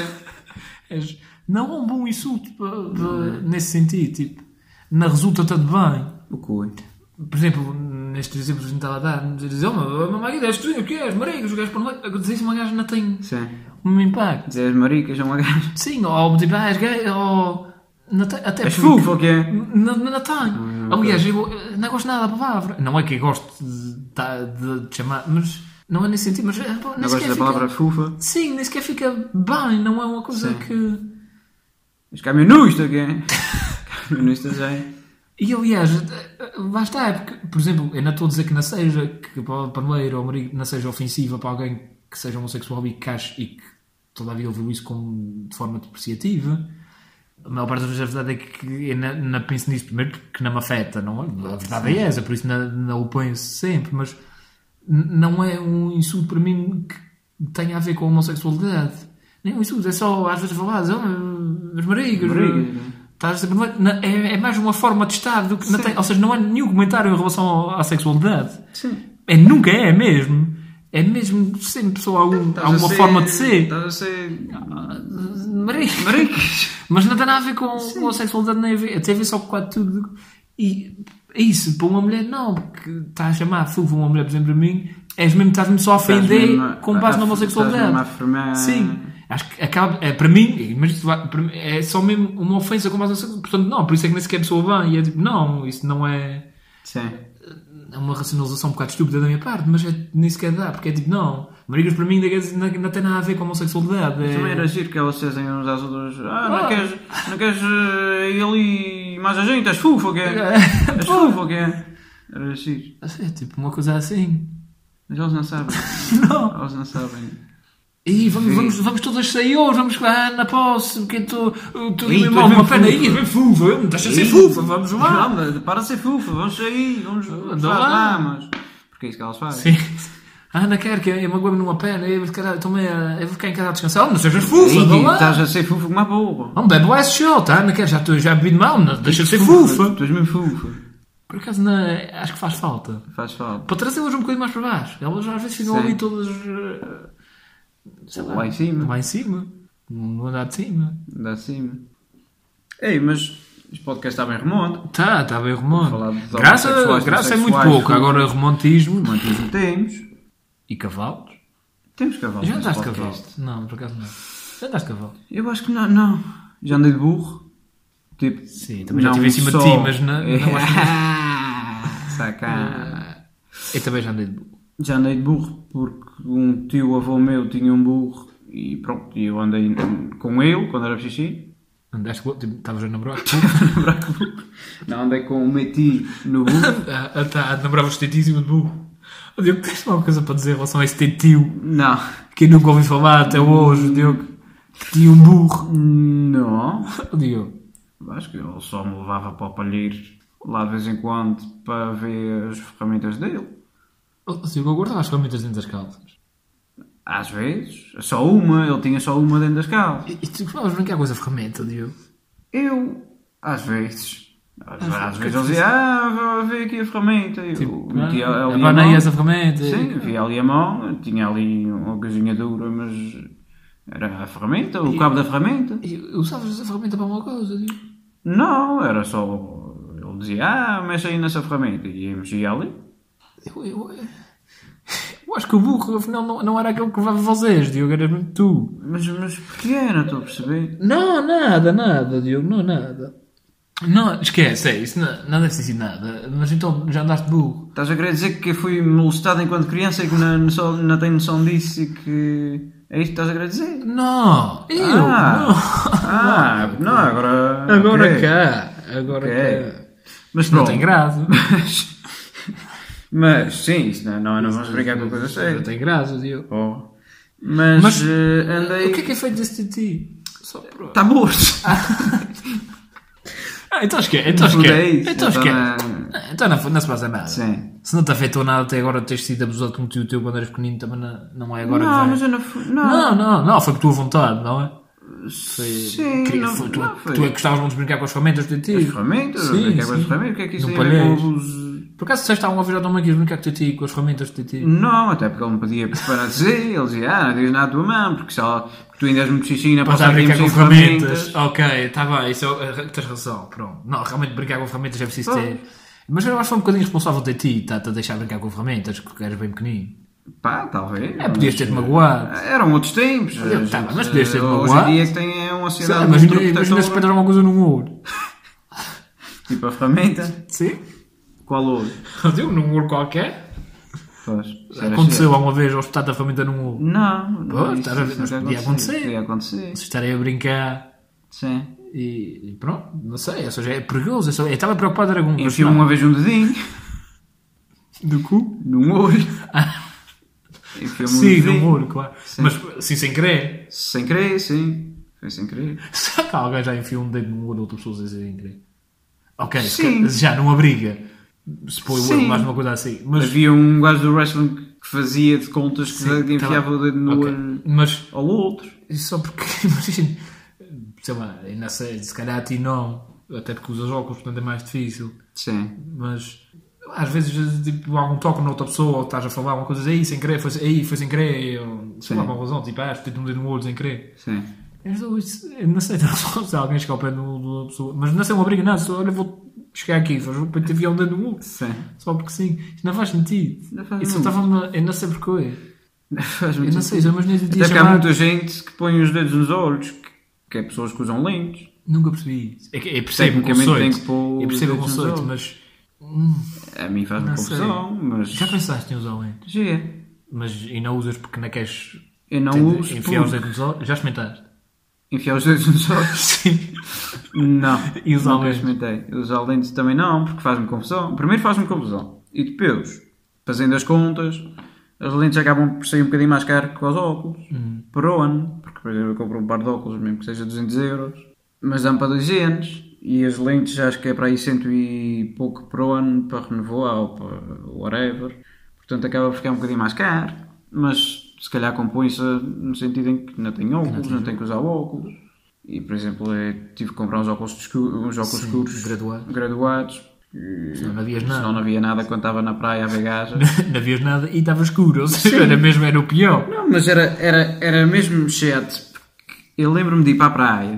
Não é um bom insulto nesse sentido. Tipo, não resulta tanto bem. O cu. Por exemplo, nestes exemplos que a gente estava a dar, dizer, mama aqui, és tu, o que és? Maricas, o gajo para noite. Dizer isso uma gaja não tem um impacto. Dizer as maricas é uma gaja. Sim, ou tipo, és gay, ou... Até és fofo, ou quê? Não tem. Aliás, eu não gosto nada da palavra. Não é que eu gosto de chamar, mas não é nesse sentido. Mas não gosto da palavra fofa? Sim, nem sequer fica bem. Não é uma coisa que... Os camionistas, quê? Camionistas é... E aliás, lá está, porque, por exemplo, eu não estou a dizer que não seja, que para o paneleiro ou marido não seja ofensiva para alguém que seja homossexual e que ache e que toda a vida ouviu isso como de forma depreciativa. A maior parte das vezes a verdade é que eu não penso nisso primeiro porque não me afeta, não é? A verdade é essa, por isso não o penso sempre, mas não é um insulto para mim que tenha a ver com a homossexualidade. Nem um insulto, é só às vezes falar, as marigas. É mais uma forma de estar do que não tem, ou seja, não há nenhum comentário em relação à sexualidade. Sim. Nunca é mesmo. É mesmo sempre só alguma forma de ser. Estás a ser... Maricas. Mas não tem nada a ver com a sexualidade, nem a ver. Tem a ver só com quase tudo. E é isso, para uma mulher não, porque está a chamar fofa uma mulher, por exemplo, para mim, estás-me só a ofender com base na homossexualidade. Sim. Acho que acaba, para mim, mas isto é só mesmo uma ofensa com base na sexualidade. Portanto, não, por isso é que nem sequer pessoa bem. E é tipo, não, isso não é... Sim. É uma racionalização um bocado estúpida da minha parte, mas nem sequer dá, porque é tipo, não, marigas para mim não tem nada a ver com a homossexualidade. Também era giro que elas dizem uns às outras, não queres ir ali mais a gente, és fofo, ou quê? És fofo, ou quê? Era giro. É tipo uma coisa assim. Mas eles não sabem. Não. Eles não sabem. E vamos todas sair hoje, vamos na posse, porque estou mesmo mal uma perna aí, vem fufa, não estás a ser fufa, vamos lá. Não, para de ser fufa, vamos sair, vamos lá, mas... Porque é isso que elas fazem. Sim. Não quero, que eu magoei-me numa perna, eu vou ficar em casa a descansar, não sejas fufa, estás a ser fufa como uma burra. Não bebe lá esse shot, não quero, já bebi de mal, deixa de ser fufa. Tu és mesmo fufa. Por acaso, acho que faz falta. Faz falta. Para trazê-las um bocadinho mais para baixo, elas às vezes ficam ali todas... Lá em cima. No andar de cima. Ei, mas Este podcast está bem remonte. Está bem remonte. Falar de Graça é homossexuais, muito pouco. Agora romantismo. Romantismo temos. E cavalos? Temos cavalos. Já neste andaste de podcast. cavalo? Não, por acaso não. Já andaste de cavalo? Eu acho que não. Já andei de burro. Tipo, Sim, também já não estive em cima só- de ti, mas não acho Sacana. Eu também já andei de burro. Já andei de burro porque um tio avô meu tinha um burro e pronto, e eu andei com ele quando era xixi. Andaste, tipo, estavas a namorar? Não, andei com o meu tio no burro. Namoravas teu tio em cima de burro. Oh, Diogo, tens alguma coisa para dizer em relação a esse teu tio? Não. Que eu nunca ouvi falar até hoje, Diogo. Que tinha um burro. Não. Oh, Diogo. Acho que ele só me levava para o palheiro lá de vez em quando para ver as ferramentas dele. Oh, Diogo, eu guardava as ferramentas dentro das calças. Às vezes. Só uma. Ele tinha só uma dentro das calças. E tu gostavas brincar com essa ferramenta, Diogo? Eu, às vezes. Às vezes que ele dizia, vou ver aqui a ferramenta. Eu Tipo, metia ali a abanei mão. essa ferramenta. Sim, via ali a mão. Tinha ali uma coisinha dura, mas era a ferramenta, o cabo da ferramenta. E usavas essa ferramenta para uma coisa, Diogo? Não, era só... Ele dizia, mexe aí nessa ferramenta. E eu mexia ali. Eu acho que o burro, afinal, não era aquele que levava vocês, Diogo, eras muito tu. Mas porquê? Não estou a perceber. Não, nada, Diogo, não, nada. Não, esquece, isso não deve ter sido nada. Mas então já andaste de burro. Estás a querer dizer que fui molestado enquanto criança e que não tenho noção disso e que... É isto que estás a querer dizer? Não, Não, agora... Agora ok. cá. Agora Ok. cá. Mas Não pronto. tem graça. Mas sim, isso não vamos brincar com coisa séria. Não tem graça, Diogo. Oh. Mas andei... O que é feito desse titi? Só por... Está morto. Então esquece. Então não se passa nada. Sim. Se não te afetou nada até agora teres sido abusado com um tio teu quando eras pequenino, também não é agora Não, que vai. mas eu não fui... Não, foi por tua vontade, não é? Sim, Tu é que gostavas muito de brincar com as ferramentas do teu As tio. ferramentas? Sim, O que é sim. ferramentas? O que é que isso No tem a ver com palheiro. abuso? Por acaso disseste alguma vez à tua mãe que ias brincar com o teu tio, com as ferramentas do teu tio? Não, até porque ele me pedia para dizer. Ele dizia, não diz nada à tua mãe, porque tu ainda és muito xixina para Para estar a estar brincar com sem ferramentas. Ok, está bem, isso tens razão. Pronto. Não, realmente brincar com ferramentas é preciso ter. Mas eu acho que foi um bocadinho responsável de ti, está-te a deixar brincar com ferramentas, porque eras bem pequenino. Pá, talvez. Podias ter-te magoado. Eram outros tempos. Tá bem, mas podias ter-te Hoje magoado. em dia que tem uma sociedade Imagina muito se protetora. pedras uma coisa num ouro. Tipo a ferramenta. Sim? Qual outro? Deu num ouro qualquer. Pois, Aconteceu alguma vez ao espetar da ferramenta num ouro? Não, Pois, isso estás a ver, mas nunca podia acontecer. Podia acontecer. Se estarem a brincar Sim. e pronto, não sei, ou seja, é perigoso. Eu estava preocupado era com Enfio uma vez um dedinho do cu. num olho. Enfiou-me um Sim, dedinho. num ouro, claro. Sim. Mas sim, sem querer. Sem querer, sim. Foi sem querer. Será que alguém já enfiou um dedo num olho de outra pessoa sem querer? Ok, Sim. já não abriga. Se põe o olho Sim. mais uma coisa assim. Mas, Havia um gajo do wrestling que fazia de contas que Sim, enfiava o dedo no ok. olho Mas ao outro. isso só porque, imagina, sei lá, eu não sei, se calhar a ti não, até porque usas óculos, portanto é mais difícil. Sim. Mas às vezes tipo, algum toque noutra pessoa, ou estás a falar uma coisa aí sem querer, foi sem querer, ou sei lá, Sim. com razão, tipo, espetei-te um dedo no olho sem querer. Sim. Eu não sei, se alguém chegar ao pé de uma pessoa, mas não sei uma briga, nada, só olha, vou chegar aqui, para te enviar um dedo no olho, Sim. só porque sim, isto não faz sentido. Não faz Isso muito. estava, eu não sei porquê. Faz Eu muito não sei, sentido. mas nem Até dia que há chamar. muita gente que põe os dedos nos olhos, que é pessoas que usam lentes. Nunca percebi isso. Eu percebo o Tecnicamente tem que conceito. pôr Eu percebo o os dedos nos conceito, olhos. mas A mim faz-me Não sei. confusão, mas... já pensaste em usar lentes? Já. Mas e não usas porque não queres Eu não uso enfiar os por... dedos nos olhos? Já experimentaste? Enfiar os dedos nos olhos? Sim. Não. E usar Nunca lentes? experimentei. Usar lentes também não, porque faz-me confusão. Primeiro faz-me confusão. E depois, fazendo as contas, as lentes acabam por sair um bocadinho mais caro que os óculos. Por ano. Porque, por exemplo, eu compro um par de óculos, mesmo que seja 200 euros. Mas dá-me para 2 anos. E as lentes acho que é para aí 100 e pouco por ano para renovar ou para whatever. Portanto, acaba por ficar um bocadinho mais caro. Mas se calhar compõe-se no sentido em que não tenho óculos, não tenho que usar óculos. E, por exemplo, eu tive que comprar uns óculos escuros graduados. Senão não havias nada. Senão não havia nada quando estava na praia a ver gajas. Não havias nada e estava escuro. Ou seja, era o pior. Não, mas era mesmo chato. Eu lembro-me de ir para a praia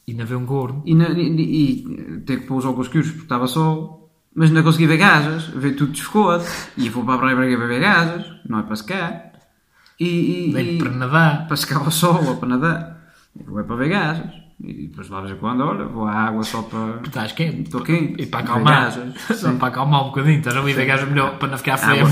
E não vê um gordo. E ter que pôr os óculos escuros porque estava sol. Mas não consegui ver gajas. Ver tudo desfocado. E vou para a praia para ver gajas. Não é para secar. Nem para nadar. Para secar ao sol ou para nadar. Vou é para ver gajas. E depois lá vejo quando, olha, vou à água só para... Estás quente. Estou quente. E para acalmar. Só para acalmar um bocadinho. Estás a ver gajas melhor para não ficar feia.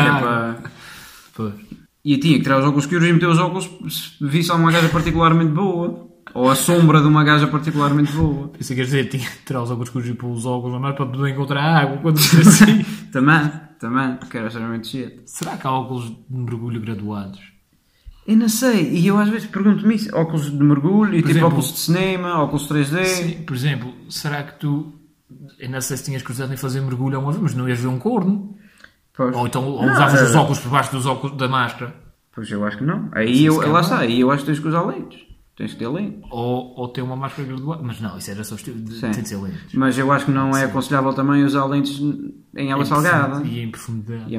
E eu tinha que tirar os óculos escuros e meter os óculos se visse alguma gaja particularmente boa. Ou a sombra de uma gaja particularmente boa. Isso quer dizer, tinha que tirar os óculos escuros e pôr os óculos normais para poder encontrar água quando for assim. Também, porque era extremamente cedo. Será que há óculos de mergulho graduados? Eu não sei, e eu às vezes pergunto-me isso, óculos de mergulho, e tipo exemplo, óculos de cinema, óculos 3D... Sim, por exemplo, será que tu... Eu não sei se tinhas curiosidade em fazer mergulho uma vez, mas não ias ver um corno? Pois. Ou então usavas os óculos por baixo dos óculos da máscara? Pois eu acho que não. Aí eu, lá está, aí eu acho que tens que usar lentes. Tens que ter lentes. Ou ter uma máscara graduada. Mas não, isso era só tem de ser lentes. Mas eu acho que não é aconselhável também usar lentes em água salgada. E em profundidade.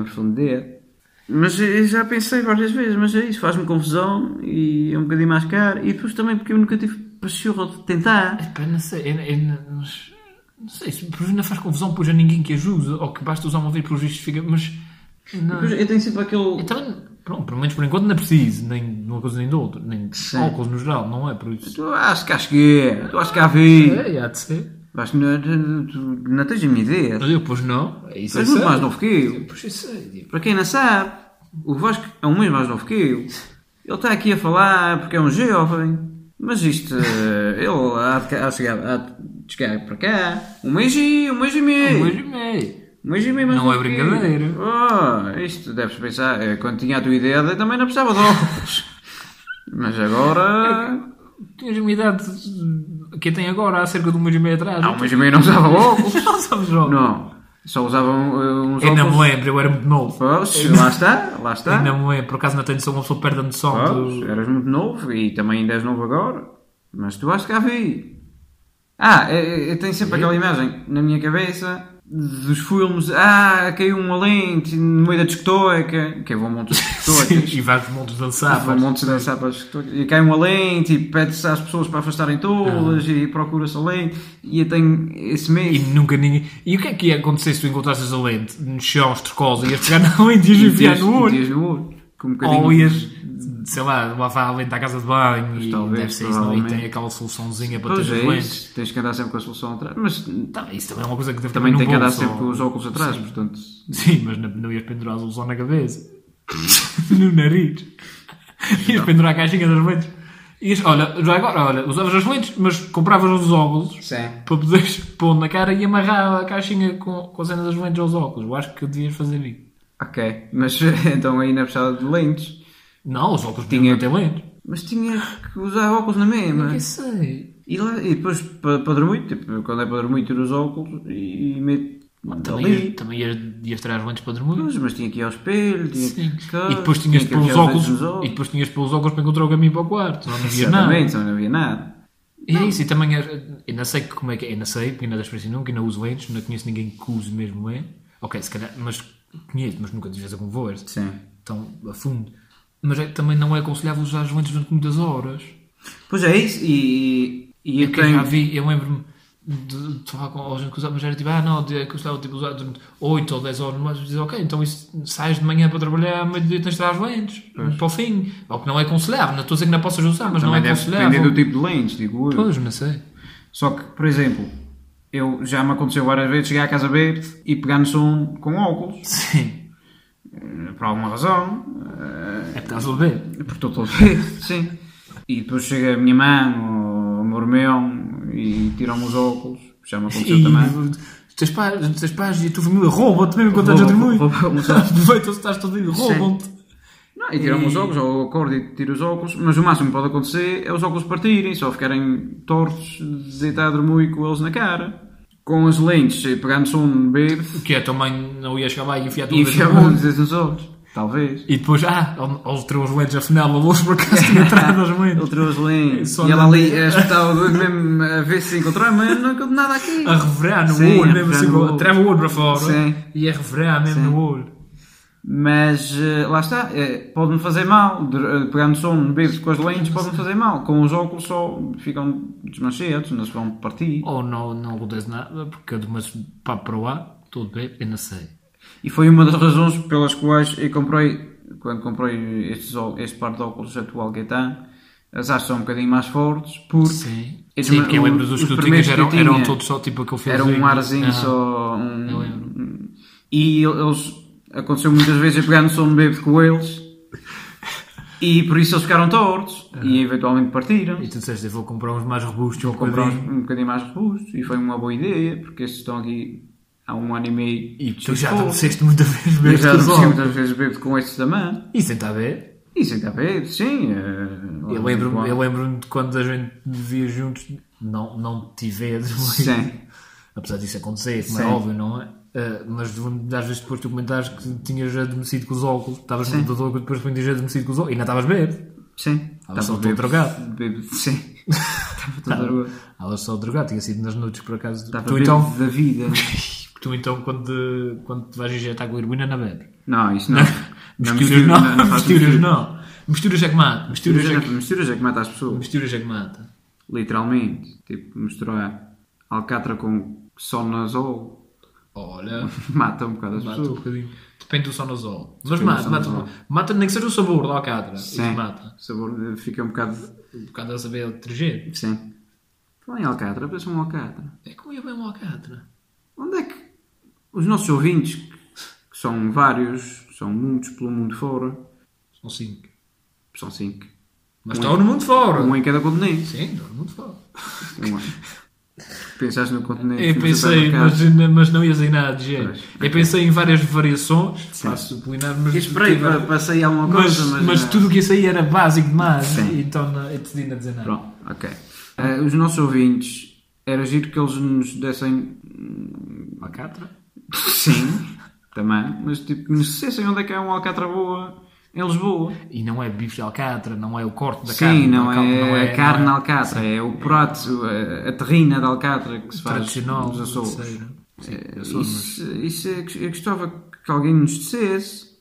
Mas eu já pensei várias vezes, mas é isso, faz-me confusão e é um bocadinho mais caro. E depois também porque eu nunca tive pachorra de tentar. Não sei, não sei, por não faz confusão, pois a ninguém que as use, ou que basta usar uma vez para os vistos fica, mas... Não. Eu tenho sempre aquele... Eu também, pronto, pelo menos por enquanto não é preciso, nem de uma coisa nem de outra, nem de óculos no geral, não é por isso. Tu acho que é, tu acho que há vi. Há de ser. Acho que não tens a minha ideia. Eu, pois não, é isso. És muito mais novo que eu. Pois eu sei. Para quem não sabe, o Vasco é um mês mais novo que eu. Ele está aqui a falar porque é um jovem, mas isto, ele há de chegar para cá, um mês e meio. Um mês e meio mais não é brincadeira. Isto deves pensar, quando tinha a tua ideia também não precisava de óculos. Mas agora... Tinhas uma idade que tem agora, há cerca de um mês e meio atrás. Há um mês e meio não usava óculos. Não usavas óculos. Não, só usava uns óculos. Eu não me lembro, eu era muito novo. Pois, lá está. Eu não me lembro, por acaso não tenho noção, uma pessoa perde a noção. Eras muito novo e também ainda és novo agora. Mas tu acho que já vi. Eu tenho sempre aquela imagem na minha cabeça... dos filmes, caiu uma lente no meio da discoteca, que eu vou a montes de discotecas e vais montes dançar para as discotecas, e cai uma lente e pede-se às pessoas para afastarem todas e procura-se a lente e eu tenho esse medo. E nunca ninguém... E o que é que ia acontecer se tu encontrasses a lente no chão, estercosa, ias pegar na lente e ias enfiar no olho? Ou ias, sei lá, levar a lente à casa de banho e talvez, deve ser isso, não? E tem aquela soluçãozinha para ter as lentes. Tens que andar sempre com a solução atrás. Mas isso também é uma coisa que deve também tem que andar sempre com os óculos atrás, portanto... Sim, mas não ias pendurar a solução na cabeça. No nariz. Ias pendurar a caixinha das lentes. Usavas as lentes, mas compravas os óculos para poderes pôr na cara e amarrar a caixinha com a cena das lentes aos óculos. Eu acho que devias fazer isso. Ok, mas então aí não precisava de lentes. Não, os óculos tinham que ter lentes. Mas tinha que usar óculos na mesma. Eu sei. E depois para dormir, tipo, quando é para dormir, tiro os óculos e meto também ias tirar as lentes para dormir. Mas tinha que ir ao espelho, e depois tinhas de pôr os óculos. E depois tinhas de pôr os óculos para encontrar o caminho para o quarto. Não havia nada. Não havia nada. E é isso, e também eu não sei como é que é, eu não sei, porque ainda da experiência nunca, ainda uso lentes, não conheço ninguém que use mesmo lentes. Ok, se calhar, mas conheço, mas nunca tive essa conversa. Sim. Então, a fundo. Mas também não é aconselhável usar as lentes durante muitas horas. Pois é isso, e eu já vi, eu lembro-me de falar com a gente que usava, mas era tipo, custava tipo, usar durante 8 ou 10 horas, mas dizia, ok, então isso, sais de manhã para trabalhar, à meio-dia tens de tirar as lentes, para o fim. Ou que não é aconselhável, não estou a dizer que não possas usar, mas não é aconselhável. Depende do tipo de lentes, digo eu. Pois, não sei. Só que, por exemplo, já me aconteceu várias vezes chegar à Casa Verde e pegar no som com óculos. Sim. Por alguma razão. É porque estás a ver. Porque estou a ver, sim. E depois chega a minha mãe ou o meu irmão e tiram-me os óculos. Já me aconteceu também. Os teus pais e a tua família roubam-te mesmo enquanto estás a dormir. Aproveitam-se, estás todo aí, roubam-te. E tiram-me os óculos, ou acordo e tiro os óculos, mas o máximo que pode acontecer é os óculos partirem, só ficarem tortos, deitar a dormir com eles na cara. Com as lentes, pegar no som bebe. Que é, também não ia chegar lá e enfiar tudo nos olhos. Talvez. E depois, ele tirou as lentes, afinal, a luz por acaso tinha entrado nas lentes. Ele tirou as lentes. E ela ali estava mesmo a ver se encontrava, mas não encontrou nada aqui. A reverar no olho, mesmo assim, tirava o olho para fora. Sim. E a reverar mesmo no olho. Mas lá está, pode-me fazer mal. Pegar no sono, beber com as lentes, pode-me fazer mal. Com os óculos só ficam desmanchados, não se vão partir. Ou não acontece nada, porque eu de umas papo para o ar, tudo bem, eu não sei. E foi uma das razões pelas quais eu comprei, quando comprei este par de óculos atual que tem, as hastes são um bocadinho mais fortes, porque... Sim, porque eu lembro dos que tu tinhas, eram todos só tipo aquele filme. Era um arzinho só... E eles... Aconteceu muitas vezes eu pegar no sono bêbado com eles e por isso eles ficaram tortos e eventualmente partiram. E tu disseste, eu vou comprar uns mais robustos. Vou comprar um bocadinho mais robustos e foi uma boa ideia, porque estes estão aqui há 1 ano e meio. E tu já adormeceste muitas vezes bêbado com os outros. Muitas vezes bêbado com estes também. E sem estar a ver? E sem estar a ver, sim. Eu lembro-me de quando a gente vivia juntos, não te vedes, sim. Apesar disso acontecer, como é óbvio, não é? Mas às vezes depois tu comentares que tinhas adormecido com os óculos, estavas no computador que depois tinhas adormecido com os óculos e ainda estavas bêbado. Sim. Estava só todo drogado. Sim. Estava todo drogado. Estava só drogado, tinha sido nas noites por acaso. Estava tu então da vida. Tu então quando te vais injetar com a heroína não bebe. Não, isso não. Misturas não. Misturas é que mata. Misturas é que mata as pessoas. Misturas é que mata. Literalmente. Tipo, misturar alcatra com sonazol. Olha, mata um bocado as pessoas. Um bocadinho. Depende do sonazol. Mas mata nem que seja o sabor da alcatra. Sim, mata. O sabor fica um bocado a saber detergente. Sim. Falar em alcatra, pensa um alcatra. É como eu bem um alcatra. Onde é que os nossos ouvintes, que são vários, são muitos pelo mundo fora... São 5. São 5. Mas estão no mundo fora. Um em cada continente. Sim, estão no mundo fora. Pensaste no continente? Eu pensei, mas não ia sair nada de jeito. Eu pensei em várias variações. Faço culinário, mas... Esperei para sair alguma coisa, mas tudo o que ia sair era básico demais. Sim. Então eu decidi não dizer nada. Pronto, ok. Os nossos ouvintes, era giro que eles nos dessem... Alcatra? Sim, também. Mas tipo, nos dissessem onde é que é uma alcatra boa... Em Lisboa. E não é bife de alcatra, não é o corte da carne. Sim, não é a carne de alcatra, é o prato, a terrina de alcatra que se faz tradicional nos Açores. Isso eu gostava que alguém nos dissesse,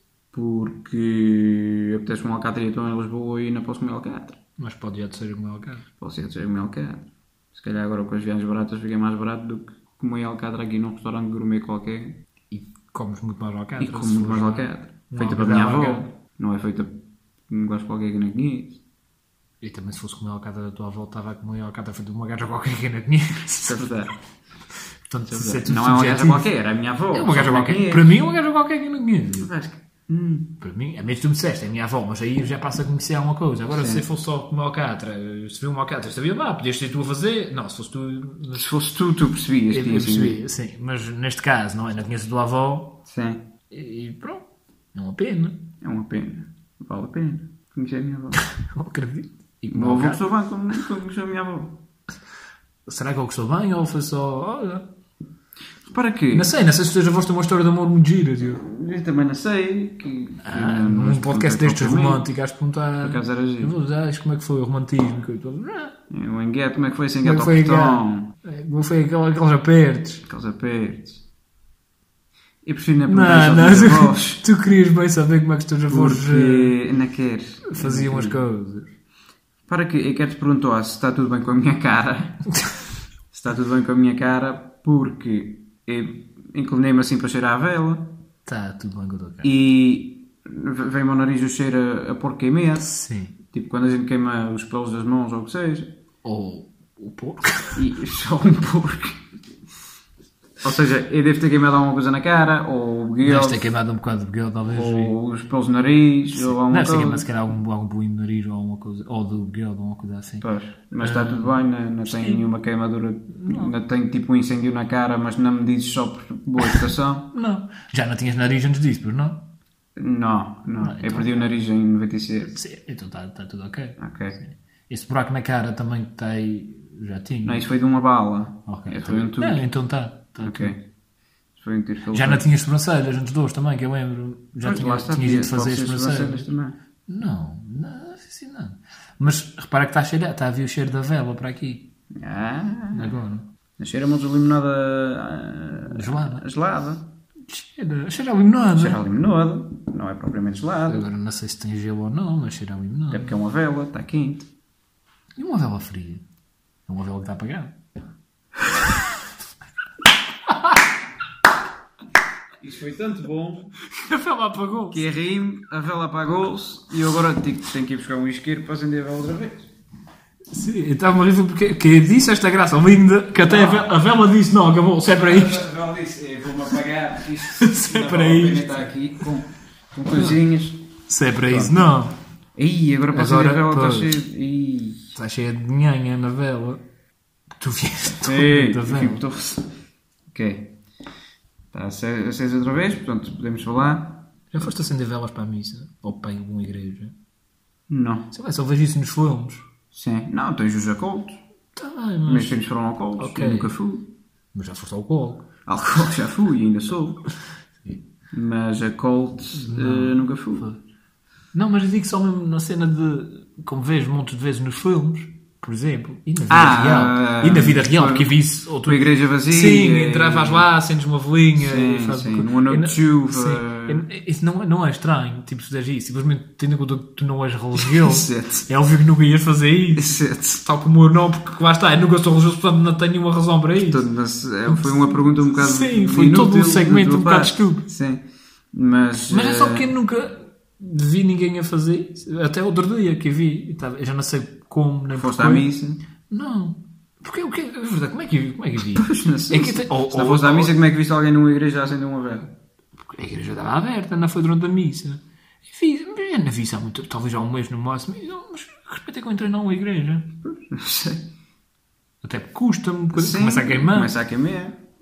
porque apetece uma alcatra e estou em Lisboa e não posso comer alcatra. Mas pode já de ser comer alcatra. Pode já de ser comer alcatra. Se calhar agora com as viagens baratas fica mais barato do que comer alcatra aqui num restaurante gourmet qualquer. E comes muito mais alcatra. E como muito mais alcatra. Feita para a minha avó. Não é feita por um gajo qualquer que não conheço. E também se fosse comer a alcatra da tua avó, estava a comer a alcatra feita por uma gaja qualquer que não conheço. Isso é verdade. Portanto, isso é tudo não subjetivo. É uma gaja qualquer, era a minha avó. É uma gaja qualquer. Para mim é uma gaja qualquer que não conheço. Para mim, é mesmo que tu me disseste, é a minha avó, mas aí já passa a conhecer alguma coisa. Agora, se fosse só comer alcatra, se viu uma alcatra, sabia, podias ser tu a fazer. Não, se fosse tu... Se fosse tu percebias. Eu percebia, sim. Mas neste caso, não conheço a tua avó. Sim. E pronto. É uma pena. É uma pena. Vale a pena. Conhecer a minha avó. Eu acredito. E o meu avô gostou bem como conheceu a minha avó. Será que ele gostou bem ou foi só... Olha... Para quê? Não sei se os teus avós têm uma história de amor muito gira, tio. Eu também não sei. Num podcast destes românticos, acho que perguntar... Por acaso era giro. Como é que foi o romantismo? O enguete, como é que foi esse enguete ao portão? Como foi aqueles apertos? Aqueles apertos. Eu prefiro não perguntar aos avós. Tu querias bem saber como é que os teus avós não quero. Faziam as coisas. Para que eu quero te perguntar se está tudo bem com a minha cara. Se está tudo bem com a minha cara, porque eu inclinei-me assim para cheirar a vela. Está tudo bem com a tua cara. E vem-me ao nariz o cheiro a porco queimado. Sim. Tipo quando a gente queima os pelos das mãos ou o que seja. Ou o porco. E só um porco. Ou seja, eu devo ter queimado alguma coisa na cara, ou o biguelo. Deves ter queimado um bocado de biguelo, talvez. Ou os pelos do nariz, ou alguma coisa. Deve ter se calhar algum bolinho do nariz, ou alguma coisa. Ou do biguelo, ou alguma coisa assim. Pois, mas está tudo bem, não tenho nenhuma queimadura. Não tenho tipo um incêndio na cara, mas não me dizes só por boa estação. Não. Já não tinhas nariz antes disso, pois não? Não. Então... Eu perdi o nariz em 97. Sim, então está tudo ok. Ok. Sim. Esse buraco na cara também que está aí, já tinha. Não, isso foi de uma bala. Ok. Foi um tubo. Então está. Ok. Tudo. Foi um tiro já não tinhas sobrancelhas antes de hoje também, que eu lembro. Já tinhas ido de fazer as sobrancelhas. Não assim não. Mas repara que está a vir o cheiro da vela para aqui. Agora. Agora. Cheira-me de limonada gelada. Cheira a limonada. Cheira a limonada, não é propriamente gelado. Agora não sei se tem gelo ou não, mas cheira a limonada. É porque é uma vela, está quente. E uma vela fria? É uma vela que está apagada. Isto foi tanto bom A vela apagou. que a rime, a vela apagou-se e eu agora tenho que ir buscar um isqueiro para acender a vela outra vez. Sim, eu estava a rir porque que disse esta graça linda que até a vela disse: não, acabou, se é para isto. A vela disse: vou-me apagar porque isto Se é não para vale a pena isto. estar aqui com coisinhas. Se é para isso, não. Ih, agora para acender a vela está pois. cheio. Ih. Está cheia de nhanha na vela. Tu vieste Ei, da vela. fico doce. Ok. Está acesa outra vez, portanto podemos falar. Já foste acender velas para a missa? Ou para alguma igreja? Não. Sei lá, só vejo isso nos filmes. Sim. Não, tens os acoltos. Tá bem, Meus mas... filhos foram acoltos. Ok. Eu nunca fui. Mas já foste ao colo. Álcool já fui e ainda sou. Mas a Colt nunca fui. Não, mas eu digo só mesmo na cena de... Como vejo montes de vezes nos filmes, por exemplo. E na vida real. E na vida real, porque vi isso... Ou tu... A igreja vazia. Sim, entravas lá, acendes uma velinha Sim, e fazes... sim. Numa noite de chuva. Sim. Isso não é estranho, tipo, se fizeres isso. Simplesmente tendo em conta que tu não és religioso. Exato. É óbvio que nunca ias fazer isso. Exato. Tal como eu não, porque lá está, eu nunca sou religioso, portanto não tenho nenhuma razão para isso. Portanto, mas foi uma pergunta um bocado Sim, foi inútil todo um segmento da tua um bocado parte. estúpido. Sim. Mas Mas é só porque eu nunca vi ninguém a fazer isso. Até outro dia que eu vi, eu já não sei como, nem foste porquê. à missa. Não. Porque o que é verdade? Como é que vi? Pois não sei. É que Se não foste à missa, como é que viste alguém numa igreja a acender uma vela? A igreja estava aberta, não foi durante a missa. Eu não vi isso há muito, talvez há um mês no máximo. Mas respeito é que eu entrei numa igreja. Não sei. Até porque custa-me, Sim, começa a queimar. Começa a queimar.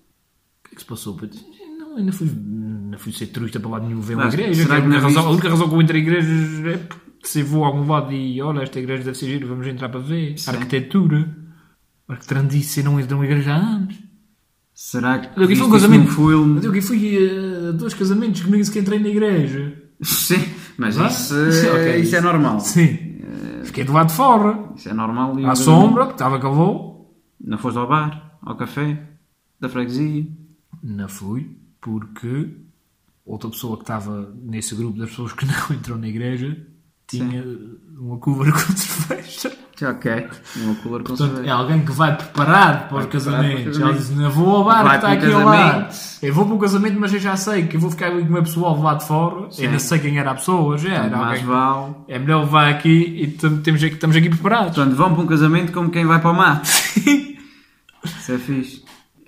O que é que se passou? Não, ainda fui ser turista para lado nenhum ver uma Mas igreja. será Que que a, única não razão, viste? a única razão que eu entrei em igrejas é porque se vou a algum lado e olha, esta igreja deve ser giro, vamos entrar para ver. Sim. Arquitetura. Arquitrandice, eu não entro numa igreja há anos. Será que Eu viste fui um isso casamento. num filme? Eu fui a 2 casamentos que nem sequer entrei na igreja. Sim, mas Ah? isso, Ok, isso é normal. Sim. Fiquei do lado de fora. Isso é normal. E À sombra, porque estava calor. Não foste ao bar, ao café, da freguesia. Não fui, porque outra pessoa que estava nesse grupo das pessoas que não entrou na igreja tinha uma cover com cerveja. Ok, uma cooler com Portanto, é cerveja. alguém que vai preparado para os Vai preparado para os casamentos. Ela casamentos. diz, não vou ao bar que Vai está para o aqui ao lado. casamento. Eu vou para o casamento, mas eu já sei que eu vou ficar ali com o meu pessoal lá de fora. Sim. Eu não sei quem era a pessoa, já era Mais alguém. vale. É melhor levar aqui e estamos aqui preparados. Portanto, vão para um casamento como quem vai para o mato. Isso é fixe.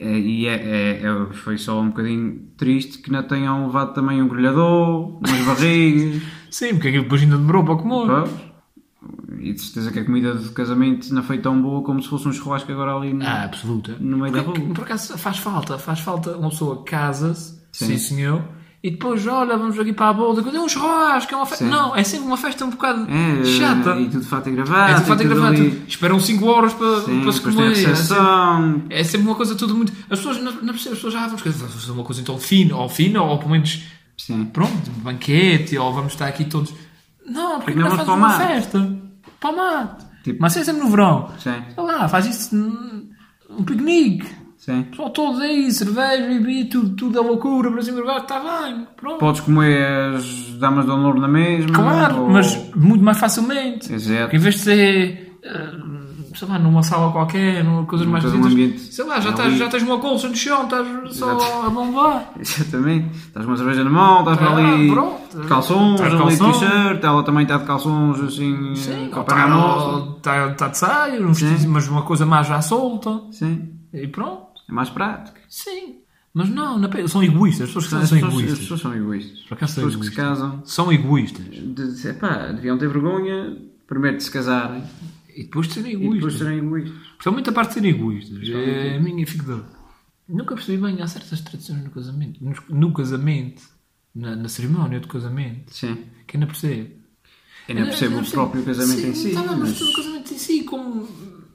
Foi só um bocadinho triste que não tenham levado também um grelhador, umas barrigas. Sim, porque aquilo depois ainda demorou para comer. Pois. E de certeza que a comida de casamento não foi tão boa como se fosse um churrasco agora ali Absoluta. no meio da rua. Por acaso faz falta uma pessoa que casa-se, Sim. sim senhor, e depois, olha, vamos aqui para a boda, é um churrasco, é uma festa. Sim. Não, é sempre uma festa um bocado chata. E tudo de fato e gravata. É de fato e tudo gravata. ali. Esperam 5 horas para se Depois tem a comer. recepção. É sempre uma coisa tudo muito. As pessoas não percebem, as pessoas vamos fazer uma coisa então fina, ou pelo menos Sim. pronto, banquete, ou vamos estar aqui todos. Não, porque não não vamos faz para o uma mato? festa. Para o mato. Tipo- Mas é sempre no verão. Sim. Sei lá, faz isso um piquenique. Sim. O pessoal todos aí, cerveja, bebida, tudo a loucura, para cima do lugar, está bem, pronto. Podes comer as damas de honor na mesma. Claro, ou- mas muito mais facilmente. Exato. Porque em vez de ser, sei lá, numa sala qualquer, numa coisas mais Todo um bonitas, ambiente sei lá, ali. já tens uma colcha no chão, estás só a bombar. Exatamente. Estás com uma cerveja na mão, estás para ali pronto. de calções, Estás de ali de calção. t-shirt, ela também está de calções assim, Sim, para pagar a moça. está de saia, um vestido, mas uma coisa mais já solta. Sim. E pronto. É mais prático. Sim. Mas não, são egoístas. As pessoas que são As egoístas. pessoas são egoístas. Por As acaso são pessoas que se egoístas. casam São egoístas. deviam ter vergonha primeiro de se casarem E depois de serem e depois egoístas. de serem egoístas. Principalmente a parte de serem egoístas. É a minha fico de... Nunca percebi bem, há certas tradições no casamento. No casamento, na cerimónia do casamento, Sim. que eu não percebo. Eu não percebo o próprio casamento Sim, em si. Tá bem, mas mas- todo o casamento em si, como...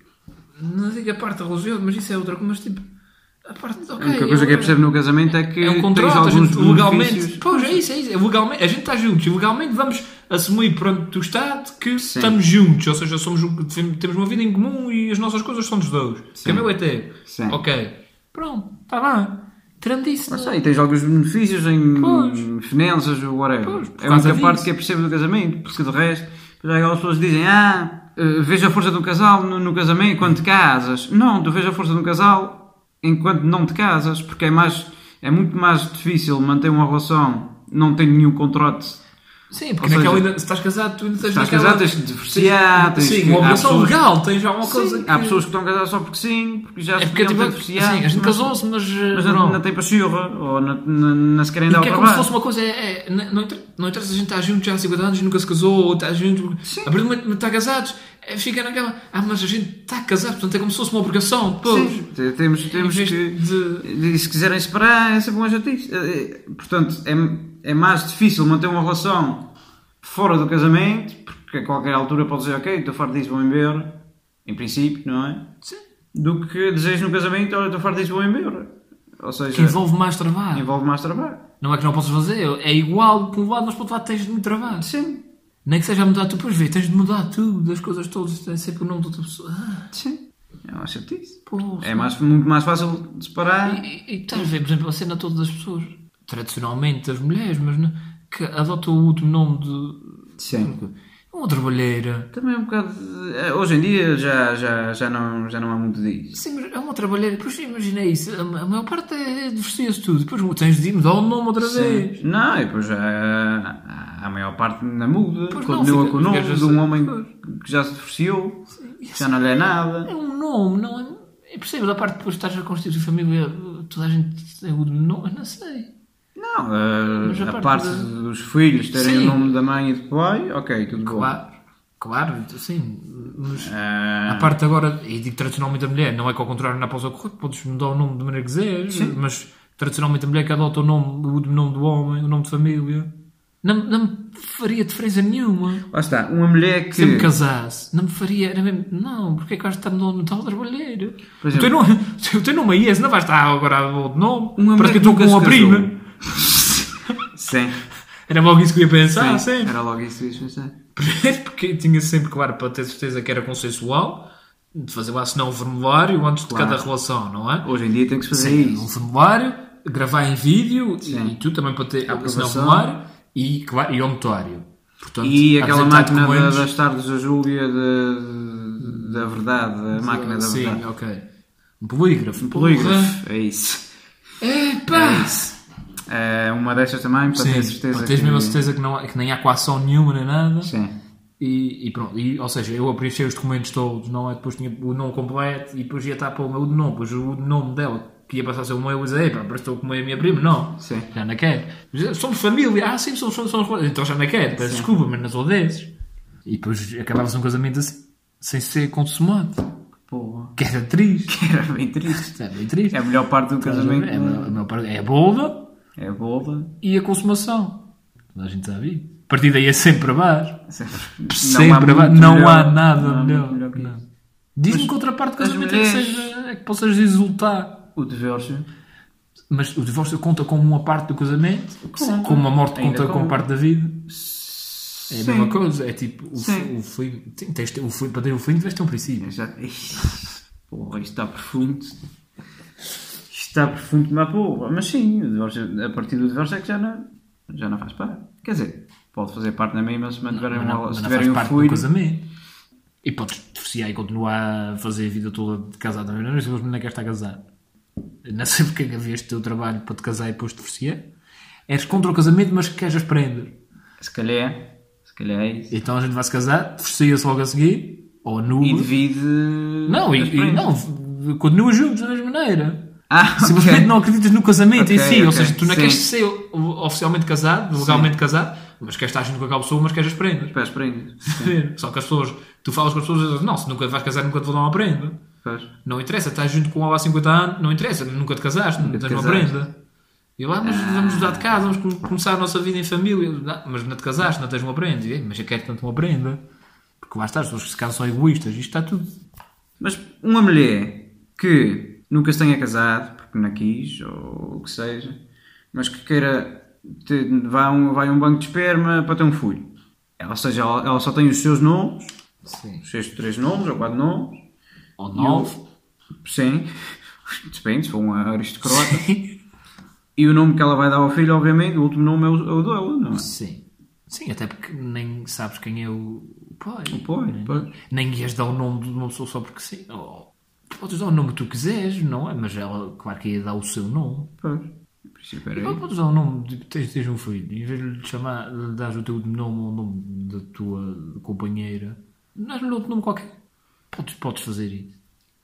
Não digo a parte religiosa, mas isso é outra coisa. Mas tipo, a parte... A única coisa que eu percebo no casamento é que É um tens contrato, a alguns gente legalmente. benefícios. Pois é isso. É legalmente, a gente está juntos e legalmente vamos assumir perante o Estado que Sim. estamos juntos, ou seja, temos uma vida em comum e as nossas coisas são dos dois. Sim. Que é meu é teu. Sim. Ok. Pronto, está bem. Tirando isso... Mas e tens alguns benefícios em finanças, whatever. É a única parte que é percebo do casamento, porque de resto, já aquelas pessoas dizem, vejo a força do casal no casamento quando te casas. Não, tu vês a força do casal enquanto não te casas, porque é muito mais difícil manter uma relação, não tem nenhum contrato. Sim, porque se estás casado, tu ainda tens naquela... casado, tens de divorciar, sim, uma obrigação legal, tens já uma coisa que... Há pessoas que estão casadas só porque sim, porque já porque podiam ter divorciado. Sim, a gente casou-se, mas não tem pachorra, ou não se querem dar o trabalho. É como se fosse uma coisa, não interessa se a gente está junto já há 50 anos e nunca se casou, ou está junto... Sim. A partir do momento que está casados, fica naquela... mas a gente está casado, portanto é como se fosse uma obrigação. Depois. Sim, temos que... Se quiserem separar, é sempre uma chatice. Portanto, é mais difícil manter uma relação fora do casamento, porque a qualquer altura pode dizer, ok, estou farto disso, vou embora, em princípio, não é? Sim. Do que desejo no casamento, olha, estou farto disso, vou embora. Ou seja, que envolve mais trabalho. Não é que não possas fazer, é igual por um lado, mas por outro lado tens de muito trabalho. Sim. Nem que seja a mudar tu, depois vê, tens de mudar tudo, as coisas todas, tem sempre o nome de outra pessoa. Sim. É uma chatice. Pô, é muito mais fácil de separar. E estás a ver, por exemplo, a cena todas as pessoas, tradicionalmente as mulheres, mas não, que adotam o último nome de... Sim. Uma trabalheira. Também é um bocado... Hoje em dia já não há muito disso. Sim, mas é uma trabalheira. Depois imagina isso. A maior parte divorcia-se tudo. Depois tens de mudar o nome outra vez. Não, e depois a maior parte não muda. Pois continua com o nome de um homem que já se divorciou. Já não lhe é nada. É um nome, não é? É possível. Da parte depois de estás a constituir família, toda a gente tem o nome. Não sei. Não, a parte dos filhos terem o nome da mãe e do pai, ok, tudo bom. Claro, sim. Mas a parte agora, e digo tradicionalmente a mulher, não é que ao contrário na pausa correta, podes mudar o nome de maneira que quiseres, mas tradicionalmente a mulher que adota o último nome do homem, o nome de família, não me faria diferença nenhuma. Lá está, uma mulher que... Se eu me casasse, não me faria, era mesmo, não, porque é que vais estar no nome de tal trabalheiro? O teu nome é esse, não vais estar agora a outro nome, parece que eu estou com uma prima. Sim. Era logo isso que eu ia pensar, sim. Era logo isso que eu ia pensar. Primeiro porque tinha sempre, claro, para ter certeza que era consensual, de fazer lá assinar um formulário antes de cada relação, não é? Hoje em dia tem que se fazer isso. Um formulário, gravar em vídeo e tu também para ter assinar um formulário e ao notário. Portanto, e aquela máquina das tardes da Júlia da verdade, a máquina da verdade. Sim, ok. Um polígrafo. É isso. Epá! Uma destas também, para ter certeza. Para teres mesmo a certeza que nem há coação nenhuma nem nada. Sim. E pronto. Ou seja, eu preenchi os documentos todos, não é? Depois tinha o nome completo e depois ia estar para o meu nome. Depois o nome dela, que ia passar a ser o meu, eu ia dizer, parece que estou com a minha prima. Não. Sim. Já não quero. Somos família. Sim, somos. Então já não quero. Peço desculpa, mas não sou desses. E depois acabava-se um casamento assim, sem ser consumado. Porra. Que era triste. Que era bem triste. É a melhor parte do casamento. A melhor parte é a boda. É a boda. E a consumação. Toda a gente sabe. A partir daí é sempre para baixo. Sempre abaixo. Não há nada melhor que isso. Diz-me que outra parte do casamento é que possas exultar. O divórcio. Mas o divórcio conta como uma parte do casamento? Como a morte conta como parte da vida? É a mesma coisa. É tipo, o fim, para ter o fim, tiveste um princípio. Porra, isto está profundo. Está profundo como a porra. Mas sim, o divórcio, a partir do divórcio é que já não faz parte. Quer dizer, pode fazer parte na mesma se mantiverem um filho. Do casamento. E podes divorciar e continuar a fazer a vida toda de casado. Não é simplesmente não queres estar casado. Não sei porque é que havia este teu trabalho para te casar e depois divorciar. És contra o casamento, mas queres as prendas. Se calhar é isso. Então a gente vai se casar, divorcia-se logo a seguir, ou anula. E divide. Não, continua juntos da mesma maneira. Simplesmente não acreditas no casamento em si, ou seja, tu não queres ser oficialmente casado, legalmente casado, mas queres estar junto com aquela pessoa, mas queres as prendas. As prendas. Só que as pessoas, tu falas com as pessoas e dizes, não, se nunca vais casar, nunca te vou dar uma prenda. Não interessa, estás junto com ela há 50 anos, não interessa, nunca te casaste, nunca tens uma prenda. E eu, mas vamos mudar de casa, vamos começar a nossa vida em família. Mas não te casaste, não tens uma prenda. Mas eu quero tanto uma prenda. Porque lá está, as pessoas que se casam são egoístas, isto está tudo. Mas uma mulher que nunca se tenha casado, porque não quis, ou o que seja, mas que queira vai a um banco de esperma para ter um filho. Ou seja, ela só tem os seus nomes, os seus 3 nomes ou 4 nomes. Ou 9. Sim, depende, se for uma aristocrata. E o nome que ela vai dar ao filho, obviamente, o último nome é o dela, não é? Sim. Sim, até porque nem sabes quem é o pai. O pai, Nem ias dar o nome de uma pessoa só porque sim. Tu podes dar o nome que tu quiseres, não é? Mas ela, claro que ia dar o seu nome. Pois. Em princípio era Podes dar o nome, tens um filho, em vez de lhe chamar, de dar o teu nome ou o nome da tua companheira, dás-lhe outro nome qualquer. Podes fazer isso.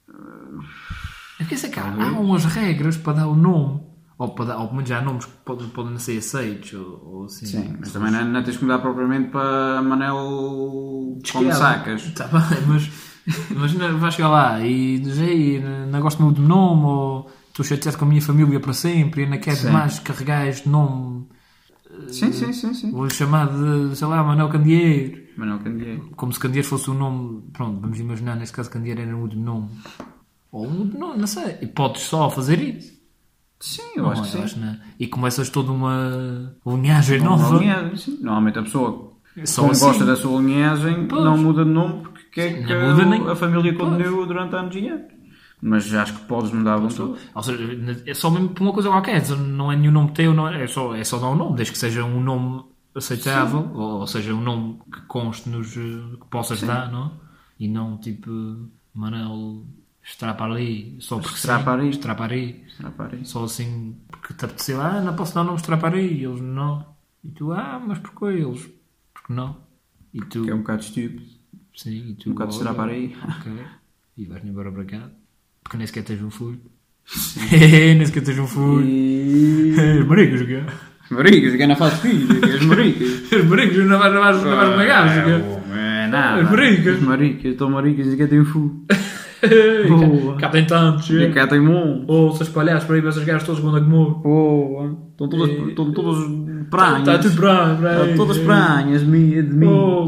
É que há umas regras para dar o nome. Ou pelo menos já há nomes que podem não ser aceitos. Ou assim. Sim, mas também não tens que mudar propriamente para Manel como sacas. Está bem, mas vais chegar lá e dizer não gosto muito do nome, ou estou chateado com a minha família para sempre e não quero mais carregar este nome. Sim. Vou-lhe chamar de, sei lá, Manuel Candeeiro. Manuel Candeeiro. Como se Candeeiro fosse um nome. Pronto, vamos imaginar, neste caso Candeeiro era um último nome. Ou um último nome, não sei. E podes só fazer isso. Sim, eu acho que sim. E começas toda uma linhagem nova. Sim. Normalmente a pessoa, só como assim, gosta da sua linhagem, não muda de nome porque quer que a família continue durante anos e anos. Mas acho que podes mudar de nome. Ou seja, é só mesmo por uma coisa qualquer. Não é nenhum nome teu, não é só dar um nome, desde que seja um nome aceitável, ou seja, um nome que conste que possas dar, não? E não tipo Manel Strapari, só porque Strapari. Só assim porque te apeteceu, não posso dar o nome Strapari, eles não. E tu, mas porquê eles? Porque não? E tu, que é um bocado estúpido. Sim, e tu, um bocado de Strapari. Ok. E vais-me embora para cá. Porque nem sequer tens um filho. Nem sequer tens um filho. Maricas, o quê? Maricas, que não faz filho. As maricas. As maricas não vais pagar, o quê? Não, as maricas. As maricas, estão maricas e que tem um filho. Cá tem tantos. E cá tem um. Ou se espalhares para aí, essas gajas todas quando é que morro. Estão todas pranhas. Está tudo pranhas. Estão todas pranhas de mim.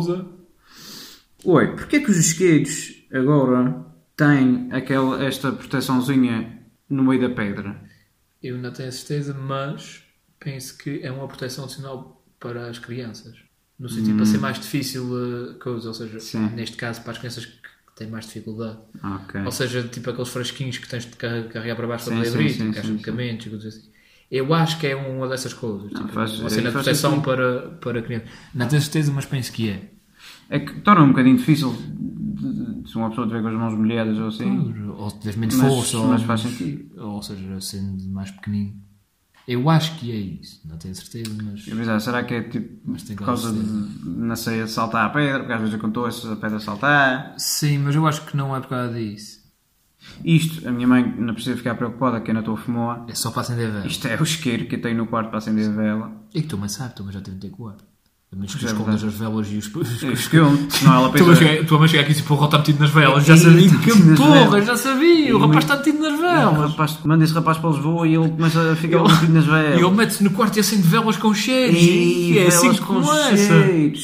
Oi, porquê que os isqueiros agora têm esta proteçãozinha no meio da pedra? Eu não tenho certeza, mas penso que é uma proteção adicional para as crianças. No sentido para ser mais difícil a coisa. Ou seja, neste caso para as crianças que têm mais dificuldade. Okay. Ou seja, tipo aqueles frasquinhos que tens de carregar para baixo para poder abrir, tipo caixas de medicamentos e coisas assim. Eu acho que é uma dessas coisas. Tipo, uma cena de proteção para crianças. Não tenho certeza, mas penso que é. É que torna um bocadinho difícil se uma pessoa tiver com as mãos molhadas ou assim. Ou tiveres menos força. Mas faz sentido. Ou seja, sendo mais pequenino. Eu acho que é isso. Não tenho certeza, mas... será que é tipo por causa de, não sei, saltar a pedra? Porque às vezes acontece a pedra saltar. Sim, mas eu acho que não é por causa disso. Isto, a minha mãe não precisa ficar preocupada que eu não estou a fumar. É só para acender a vela. Isto é o isqueiro que eu tenho no quarto para acender a vela. E que tu também sabes, tu também já teve de ter quarto. A menos que escondas as velas e os... Senão ela pensa... Tua mãe chega aqui e diz, porra, está metido nas velas. Já sabia. Porra, já sabia. O rapaz está metido nas velas. Manda esse rapaz para Lisboa e ele começa a ficar metido nas velas. E ele mete-se no quarto e acende velas com cheiros. E é assim que começa.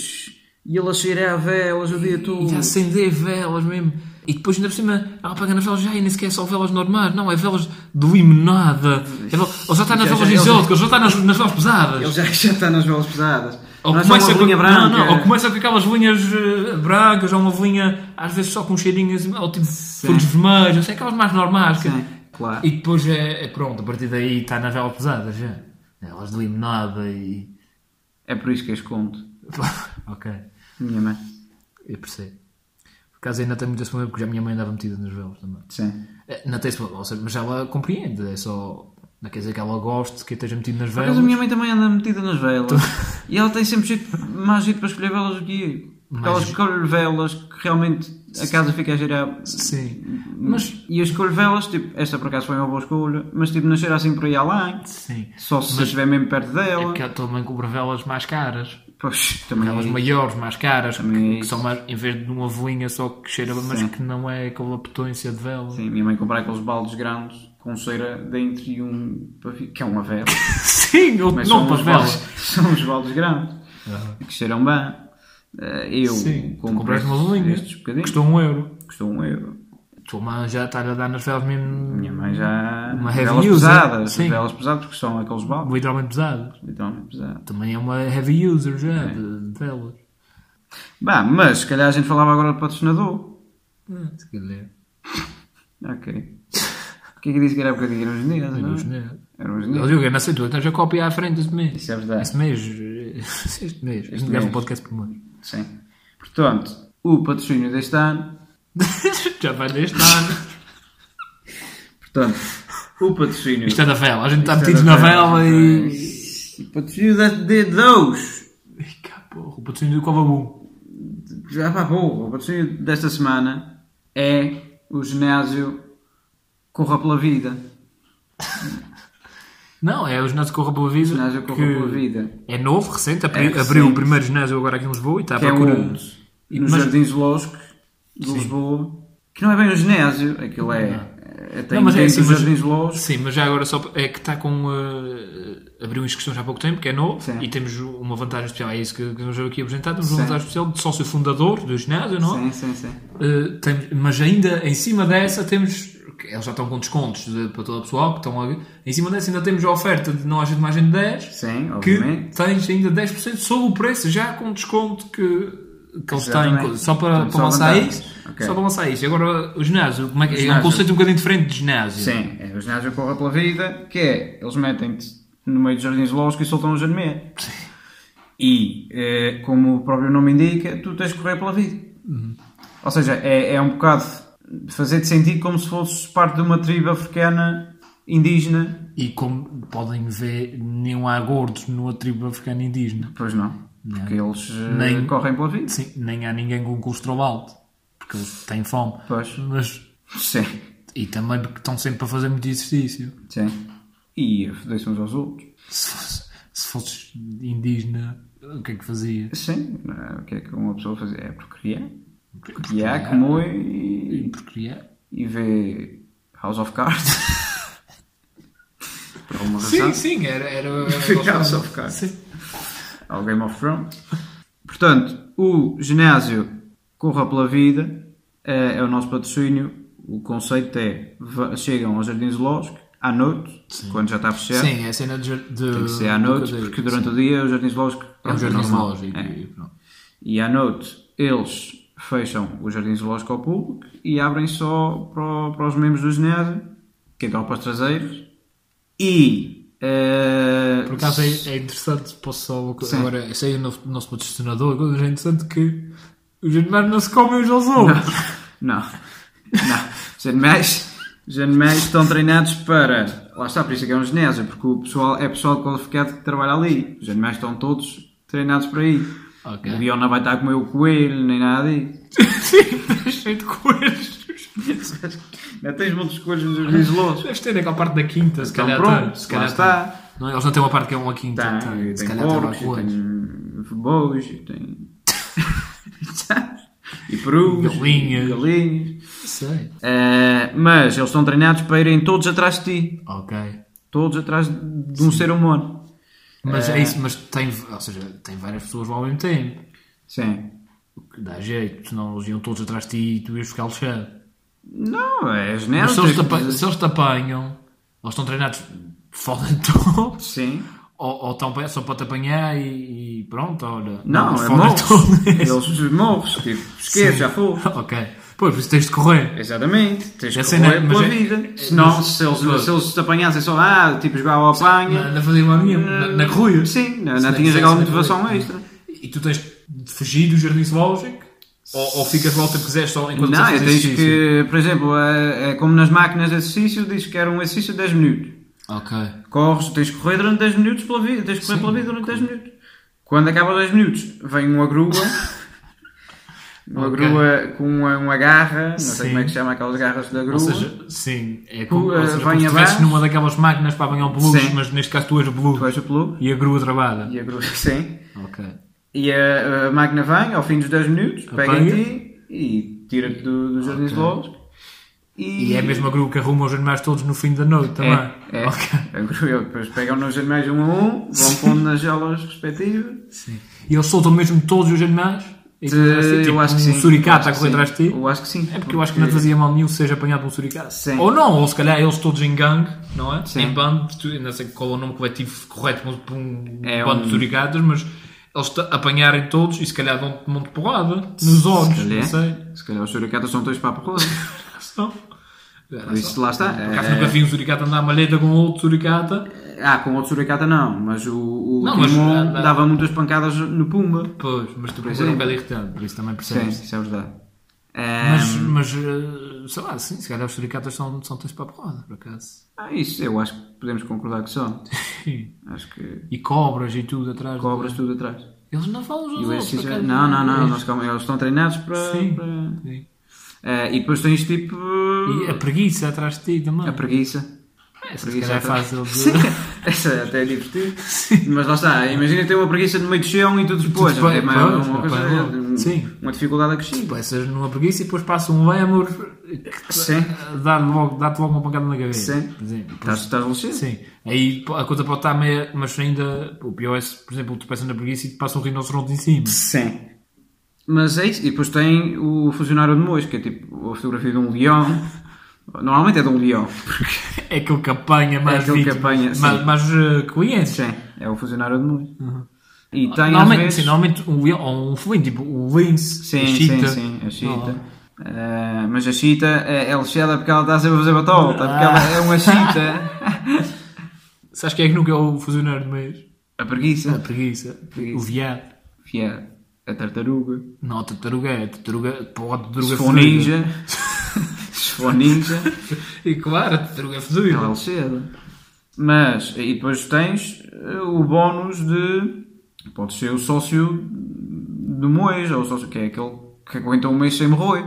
E ele a cheirar a velas o dia todo. E a acender velas mesmo. E depois ainda por cima ela pega nas velas e nem sequer é só velas normais. Não, é velas de limonada. Ele já está nas velas exóticas, já está nas velas pesadas. Ele já está nas velas pesadas. Ou começa com branca. Ou começa com aquelas velinhas brancas, ou uma velinha às vezes só com cheirinhos, ou tipo folhas vermelhas, assim, aquelas mais normais. Sim, claro. E depois é pronto, a partir daí está nas velas pesadas já. Elas de limonada e... É por isso que as conto. Ok. Minha mãe. Eu percebo. Por acaso ainda tem muito esse problema, porque já a minha mãe andava metida nas velas também. Sim. Não tem esse problema, mas ela compreende, é só... Não quer dizer que ela goste que eu esteja metido nas velas. Mas a minha mãe também anda metida nas velas. E ela tem sempre mais jeito para escolher velas do que eu. Porque ela escolhe velas que realmente a casa fica a girar. Sim. E eu escolho velas, tipo, esta por acaso foi uma boa escolha, mas tipo, não cheira assim por aí além. Sim. Só se estiver mesmo perto dela. É porque ela também compra velas mais caras. Pois, também velas maiores, mais caras, que são mais, em vez de uma velinha só que cheira, mas que não é aquela potência de vela. Sim, minha mãe compra aqueles baldes grandes com cera dentro e que é uma vela. Sim, mas não para velas. São os baldes grandes que cheiram bem. Eu comprei uma velinha, custou €1. Custou €1. Tua mãe já está a dar nas velas mesmo. Minha mãe já. Uma velas heavy pesadas. Sim. Velas pesadas porque são aqueles baldes. Literalmente pesadas. Literalmente pesadas. Também é uma heavy user já de velas. Bah, mas se calhar a gente falava agora de patrocinador. Se calhar. Ok. Porquê que disse que era bocadinho? Eram janeses, não é? Eram Eu janeses. digo, eu não sei, tu estás a copiar à frente deste mês. Isso é verdade. Este mês. A gente grava um podcast por mês. Sim. Portanto, o patrocínio deste ano... Já vai deste ano. Portanto, o patrocínio... Isto é da vela. A gente está Isto é metido da na vela, vela e... O patrocínio de Deus. Porra, o patrocínio do Covabum. Já pá, porra. O patrocínio desta semana é o ginásio Corra pela Vida. Não, é o ginásio Corra pela Vida. O ginásio Corra pela Vida. É novo, recente. recente. Abriu o primeiro ginásio agora aqui em Lisboa e está à Que é procura... onde? No Jardim Zoológico de Lisboa. Que não é bem um ginásio. Aquilo tem Não, mas é assim, o Jardim Zoológico. Sim, mas já agora só é que está com... abriu inscrições há pouco tempo, que é novo. Sim. E temos uma vantagem especial. É isso que eu já aqui apresentar. Temos Sim. uma vantagem especial de sócio fundador do ginásio, não é? Sim. Mas ainda em cima dessa temos... Eles já estão com descontos para todo o pessoal que estão a... Em cima dessa ainda temos a oferta de não haja mais gente de 10. Sim, Que obviamente. tens ainda 10% sobre o preço, já com desconto que eles Exatamente. têm, só para Portanto, só lançar vantagens. isso. Ok. Só para lançar isso. E agora o ginásio, como é que é? É um ginásio. conceito um bocadinho diferente de ginásio. Sim, é o ginásio Corra pela Vida, que é, eles metem-te no meio do Jardim Zoológico e soltam o jardineiro. E, como o próprio nome indica, tu tens de correr pela vida. Ou seja, é um bocado fazer-te sentir como se fosses parte de uma tribo africana indígena. E como podem ver, nem há gordos numa tribo africana indígena. Pois não, porque eles Nem- correm pela vida. Sim, nem há ninguém com colesterol alto. Porque eles têm fome. Pois, Mas, sim, e também porque estão sempre a fazer muito exercício. sim. E fodem-se uns aos outros. Se fosses indígena, o que é que fazia? Sim, o que é que uma pessoa faz? É procriar. Procriar, comer E procriar. e ver House of Cards. Por alguma razão. Sim, era House of Cards. Sim. Ao Game of Thrones. Portanto, o ginásio Corra pela Vida é o nosso patrocínio. O conceito é, chegam ao Jardim Zoológico à noite, quando já está fechado. Sim, é a cena de Tem que ser à noite, porque durante o dia o Jardim Zoológico é um jardim normal. zoológico. É. E pronto. E à noite eles fecham o Jardim Zoológico ao público e abrem só para os membros do ginásio, que entram para os traseiros. E... Por acaso é interessante, posso só... Sim. Agora, esse aí é o nosso patrocinador, agora é interessante que os animais não se comem uns aos outros. Não. Os animais estão treinados para... Lá está, por isso é que é um ginásio, porque o pessoal é pessoal qualificado que trabalha ali. Os animais estão todos treinados para ir. Ok. O Dion não vai estar a comer o coelho, nem nada disso. Sim, cheio de coelhos. Não tens muitos coelhos nos jardins zoológicos. Deves ter aquela parte da quinta, se Então calhar pronto, tem. Se calhar lá está. tem. Não, eles não têm uma parte que é uma quinta. Tem Se calhar tem lá porcos, e coelhos. tem bois, e tem... e perus, Galinhas. e galinhas. Sei. Mas eles estão treinados para irem todos atrás de ti. Ok. Todos atrás de um ser humano. Mas é isso, mas tem, ou seja, tem várias pessoas lá ao mesmo tempo. Sim. O que dá jeito, senão eles iam todos atrás de ti e tu ias ficar lixado. Não, é Mas genérico. se eles te apanham, eles estão treinados, fodem todos. Sim. Ou estão só para te apanhar e pronto, olha. Não, eles é fodem morros. todos. Eles morros. Tipo, esquece, Sim. já foi. Ok. Pois, por isso tens de correr. Exatamente. Tens A que cena- correr mas pela é- vida. Senão, mas- se eles te apanhassem só, tipo, jogar ao apanha... Na fazia uma minha, na corrida. Sim, não Se tinhas fizesse aquela na motivação corrida. extra. E tu tens de fugir do jardim zoológico? Ou ficas lá o tempo que quiseres só enquanto Não, fazes tens exercício? que, por exemplo, é como nas máquinas de exercício, diz que era um exercício de 10 minutos. Ok. Corres, tens que correr durante 10 minutos pela vida, tens que correr Sim. pela vida durante 10 minutos. Quando acaba os 10 minutos, vem uma grua, Ok. com uma garra, não sei Sim. como é que se chama aquelas garras da grua. Ou seja, sim, é como, Tu, ou seja, vem como se estivesse abaixo. numa daquelas máquinas para apanhar o peluche, Sim. mas neste caso tu és o Tu peluche és o peludo, e a grua travada. e a grua, sim. Ok. E a máquina vem, ao fim dos 10 minutos, pega em Apanha. ti e tira-te do jardim Ok. zoológico. E é a mesma grua que arruma os animais todos no fim da noite também. É. Ok. A grua, depois pegam nos animais um a um, vão pondo nas jaulas respectivas. Sim. E eles soltam mesmo todos os animais? E tu és assim, tipo, Eu acho que um sim. suricato a Eu acho correr que atrás de ti? sim. Eu acho que sim. É porque eu acho que não fazia mal nenhum seja apanhado por um suricato. Sim. Ou não, ou se calhar eles todos em gangue, não é? Sim. Em bando, não sei qual é o nome coletivo correto para um É bando de suricatos, mas eles apanharem todos e se calhar dão-te um monte de porrada nos olhos, calhar. não sei. Se calhar os suricatas são dois para a porrada. São. Por isso, lá está. Por acaso nunca vi um suricata andar à malheta com outro suricata. Com outro suricata não, mas o Não, mas, Timon dava muitas pancadas no Pumba. Pois, mas tu era um bocado irritante, por isso também percebes. Sim, isso é verdade. Mas sei lá, sim, se calhar os suricatas são tens para a porrada, por acaso. Isso eu acho que podemos concordar que são. Sim. Acho que... E cobras e tudo atrás. Cobras tudo atrás. Eles não falam os outros. Não, eles estão treinados para... Sim. E depois tens tipo... E a preguiça atrás de ti também. A preguiça. Essa se calhar é fácil de... Essa até é divertido. Mas lá está, imagina ter uma preguiça no meio do chão e tu depois. É uma dificuldade acrescida. Passas numa preguiça e depois passa um lemur. Dá-te logo uma pancada na cabeça. Sim. Estás lucido. Sim. Aí a coisa pode estar meio... Mas ainda... O pior é se, por exemplo, tu passas na preguiça e te passa um rinoceronte em cima. Sim. Mas é isso. E depois tem o funcionário de Mois, que é tipo a fotografia de um leão. Normalmente é de um leão. É aquele que apanha mais vítimas, mais clientes. Sim, é o funcionário de Mois. E tem normalmente um leão, ou um felino, tipo o lince, a chita. Sim, a chita. Mas a chita é lixada porque ela está sempre a fazer batota, porque ela é uma chita. Sabes quem é que nunca é o funcionário de mês? A preguiça. O viado. A tartaruga. Não, a tartaruga é. Se for ninja. Se for ninja. E claro, a tartaruga é fedida. Ela é lixada. Mas, e depois tens o bónus de... Pode ser o sócio do Mois, ou o sócio que é aquele que aguenta um mês sem morrer.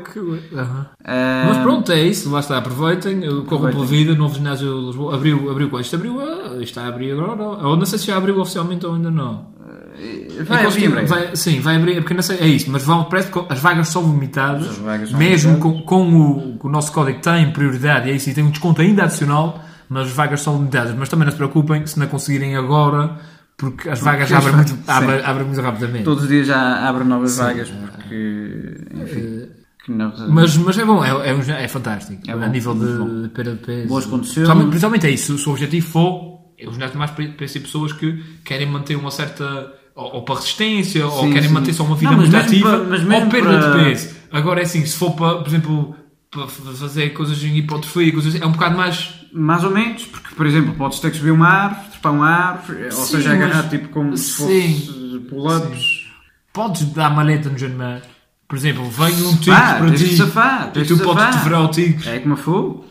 Mas pronto, é isso. Lá está, aproveitem. Corram pela vida. Novo ginásio de Lisboa. Abriu qual? Isto está a abrir agora. Ou não sei se já abriu oficialmente ou ainda não. Vai abrir, porque não sei, é isso, mas parece que as vagas são limitadas, mesmo com o nosso código tem prioridade, e é isso, e tem um desconto ainda adicional, mas as vagas são limitadas. Mas também não se preocupem se não conseguirem agora, porque as vagas abrem muito rapidamente. Todos os dias já abrem novas vagas, porque enfim. Mas é bom, é fantástico. A nível de perda de peso. Boas condições. Principalmente é isso, se o objetivo for. É o ginásio mais para esse pessoas que querem manter uma certa... Ou para resistência, ou querem manter só uma vida muito ativa, ou perda de peso. Agora é assim, se for para, por exemplo, para fazer coisas em hipotrofia, coisas assim, é um bocado mais... Mais ou menos, porque, por exemplo, podes ter que subir uma árvore, trepar uma árvore, ou seja, agarrar tipo como se fosse pull-ups. Podes dar maleta no ginásio. Por exemplo, vem um tigre para ti, e tu podes te virar o tigre. É como fogo.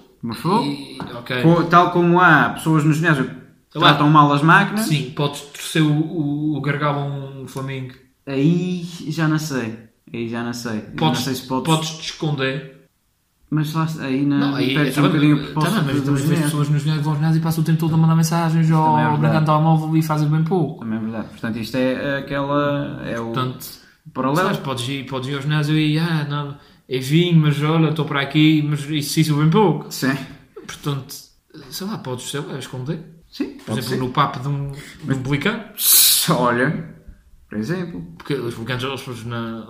Tal como há pessoas no ginásio tratam mal as máquinas. Sim, podes torcer o gargalo a um flamingo. Aí já não sei. Não sei se podes te esconder. Mas lá aí não. Perdes um bocadinho a proposta. Mas as pessoas nos ginásio vão ao ginásio e passam o tempo todo a mandar mensagens ou brincando no telemóvel e fazem bem pouco. Também é verdade. Portanto, isto é aquela... Portanto, paralelo. Sabes, podes ir ao ginásio e... não, é vinho, mas olha, estou por aqui, mas isso bem pouco. Sim. Portanto, sei lá, podes esconder. Sim, por exemplo, no papo de um pelicano. Olha, por exemplo. Porque os pelicanos, eles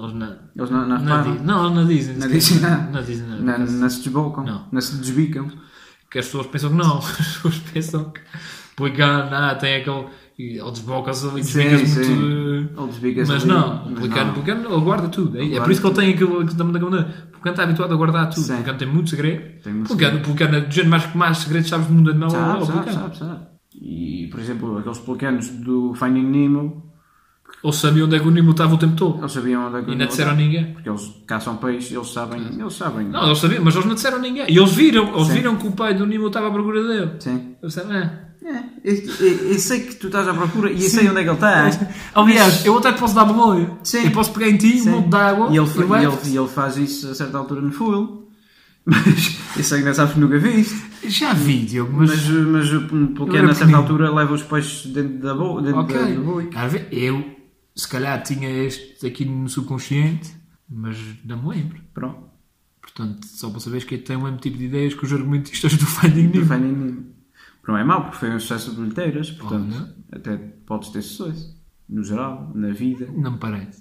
na Disney. Não se desbocam. Não se desbicam. Porque as pessoas pensam que não. As pessoas pensam que o pelicano, tem aquele... Ele desboca-se e desbica-se muito... Mas não, o pelicano ele guarda tudo. É por isso que ele tem aquilo da maneira. O pelicano está habituado a guardar tudo. O pelicano tem muito segredo. O pelicano é do género mais segredos sabes do mundo animal. Sabe. E, por exemplo, aqueles pelicanos do Finding Nemo... Eles sabiam onde é que o Nemo estava o tempo todo. Eles sabiam onde é que o Nemo estava. E não disseram a ninguém. Porque eles caçam peixe, eles sabem. Não, eles sabiam, mas eles não disseram a ninguém. E eles viram que o pai do Nemo estava à procura dele. Sim. Eles disseram, eu sei que tu estás à procura e eu sei onde é que ele está. Aliás, eu até te posso dar boleia. Eu posso pegar em ti um monte de água e ele faz isso a certa altura no full. Mas isso ainda sabes que nunca viste. Já vi, Diogo, mas porque a certa altura leva os peixes dentro da boca. Eu, se calhar, tinha este aqui no subconsciente, mas não me lembro. Pronto. Portanto, só para saberes que tem o mesmo tipo de ideias que os argumentistas do Finding Nemo. Não é mau, porque foi um sucesso de bilheteiras, portanto, até podes ter sucesso. No geral, na vida. Não me parece.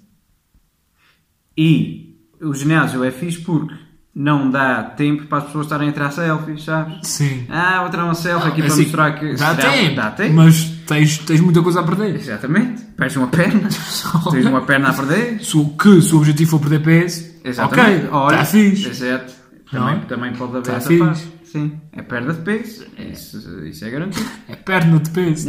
E o ginásio é fixe porque não dá tempo para as pessoas estarem a tirar selfies, sabes? Sim. Vou tirar uma selfie aqui para mostrar que... Dá tempo. Mas tens muita coisa a perder. Exatamente. Perdes uma perna. Tens uma perna a perder. Se o objetivo for perder peso... Exatamente. Ok, está fixe. Exato. Também pode haver Tá essa fixe. parte. Sim. É perda de peso. Isso é garantido. É perna de peso.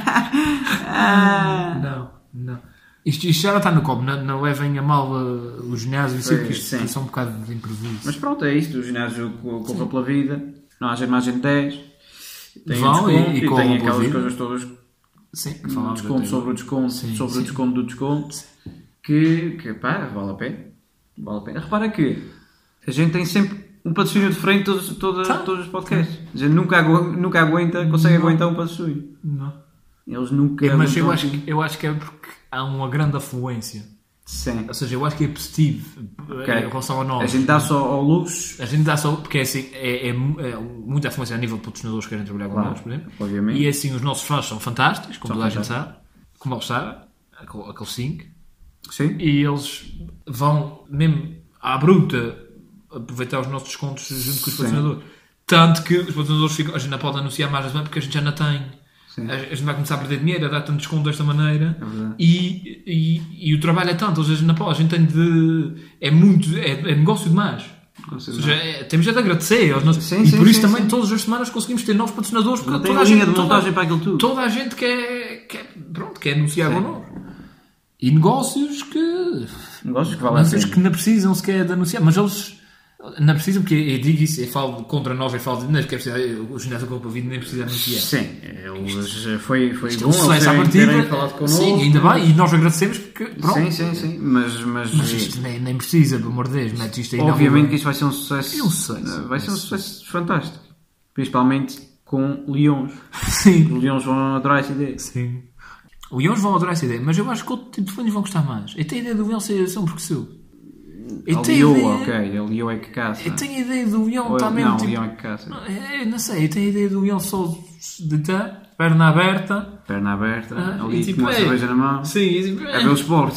Não. Isto já não está no copo, não levem a mal os ginásios, Pois, que isto sim. são um bocado de improviso. Mas pronto, é isto. O ginásio corra pela vida. Não há gente mais gente 10. Tem Vão o desconto e e corram tem pela aquelas vida. coisas todas. Sim, que Um falámos desconto até sobre o agora. desconto, Sim, sobre sim. o desconto do desconto. Que pá, vale a pena. Vale a pena. Repara que a gente tem sempre um patrocínio diferente todos os podcasts. A gente nunca aguenta, consegue aguentar um patrocínio. Não. Eles nunca Mas eu aguentam. acho que é porque há uma grande afluência. Sim. Ou seja, eu acho que é positivo em relação a nós. A gente dá só ao luxo. A gente dá só, porque é assim, é muita afluência a nível de patrocinadores que querem trabalhar com nós, por exemplo. Obviamente. E assim, os nossos fãs são fantásticos, como São toda a gente sabe. Como eles sabem, aqueles 5. Sim. E eles vão, mesmo à bruta, aproveitar os nossos descontos junto com os patrocinadores. Tanto que os patrocinadores ficam, a gente não pode anunciar mais as porque a gente já não tem. Sim. A gente vai começar a perder dinheiro, a dar tanto desconto desta maneira. É verdade. E o trabalho é tanto, às vezes não pode. A gente tem de. É negócio demais. Ou seja, temos de agradecer aos nossos. Sim, e sim, por isso sim, também sim. todas as semanas conseguimos ter novos patrocinadores. Não Porque tem toda a linha gente, de montagem para aquilo tudo. toda a gente quer anunciar connosco. E negócios que Negócios que valem a negócios pena. que não precisam sequer de anunciar, mas eles não precisam, porque eu digo isso, eu falo contra nós, eu falo de não quer precisar, o ginásio com a vida nem precisa anunciar. Sim. Eles, foi Isto é bom um sucesso à eles partida. terem falado connosco. Sim, ainda bem, e nós agradecemos porque pronto. Sim. Mas Isto nem precisa, pelo amor de Deus, mete isto aí na obviamente rua. que isto vai ser um sucesso. É um sucesso. Vai ser um sucesso fantástico. Principalmente com leões. Sim. Os leões vão adorar essa ideia. Sim. Os leões vão adorar essa ideia, mas eu acho que outro tipo de fãs vão gostar mais. Eu tenho a ideia do leão ser ação porque sou. Eu A tenho leoa, a ideia- ok. A leoa é que caça. Eu tenho a ideia do leão Ou está mesmo não, o tipo. leão é que caça. Não sei, eu tenho a ideia do leão só de perna aberta. Perna aberta, Ah, ali e tipo, com uma cerveja na mão. Sim, e tipo, A ver o Sporting.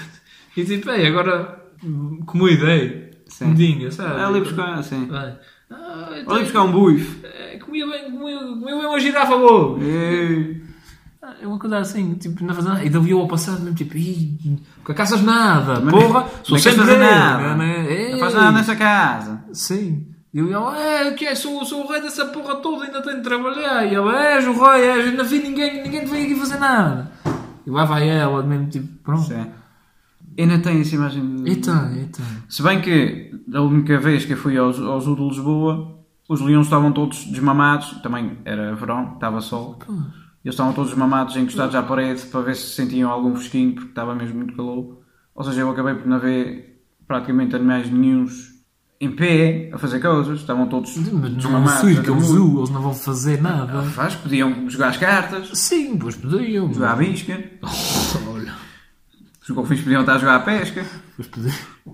E tipo, agora, como ideia, Sim. comidinha, sabe? Ali buscar, sim. Vai. Ali buscar um buife. Comia bem uma girafa boa. Ei. É uma coisa assim, tipo, não fazendo nada. E dali eu ao passado mesmo, tipo, nunca caças nada, Mas porra, sou não queres sempre fazer ele, nada. né? Não faz nada nessa casa. Sim. E eu, que é, sou o rei dessa porra toda, ainda tenho de trabalhar. E ela, és o rei, ainda vi ninguém te veio aqui fazer nada. E lá vai ela, mesmo, tipo, pronto. Sim. Ainda tem essa imagem de... Eita. Se bem que, da única vez que eu fui ao Zoo de Lisboa, os leões estavam todos desmamados. Também era verão, estava sol. Eles estavam todos desmamados, encostados à parede, para ver se sentiam algum fresquinho, porque estava mesmo muito calor. Ou seja, eu acabei por não ver praticamente animais nenhuns em pé, a fazer coisas. Estavam todos Mas não desmamados. sei que é um a dormir. zoo, eles não vão fazer nada. Faz, podiam jogar as cartas, Sim, pois podiam. jogar a bisca. Olha, Os golfinhos podiam estar a jogar a pesca. pois podiam.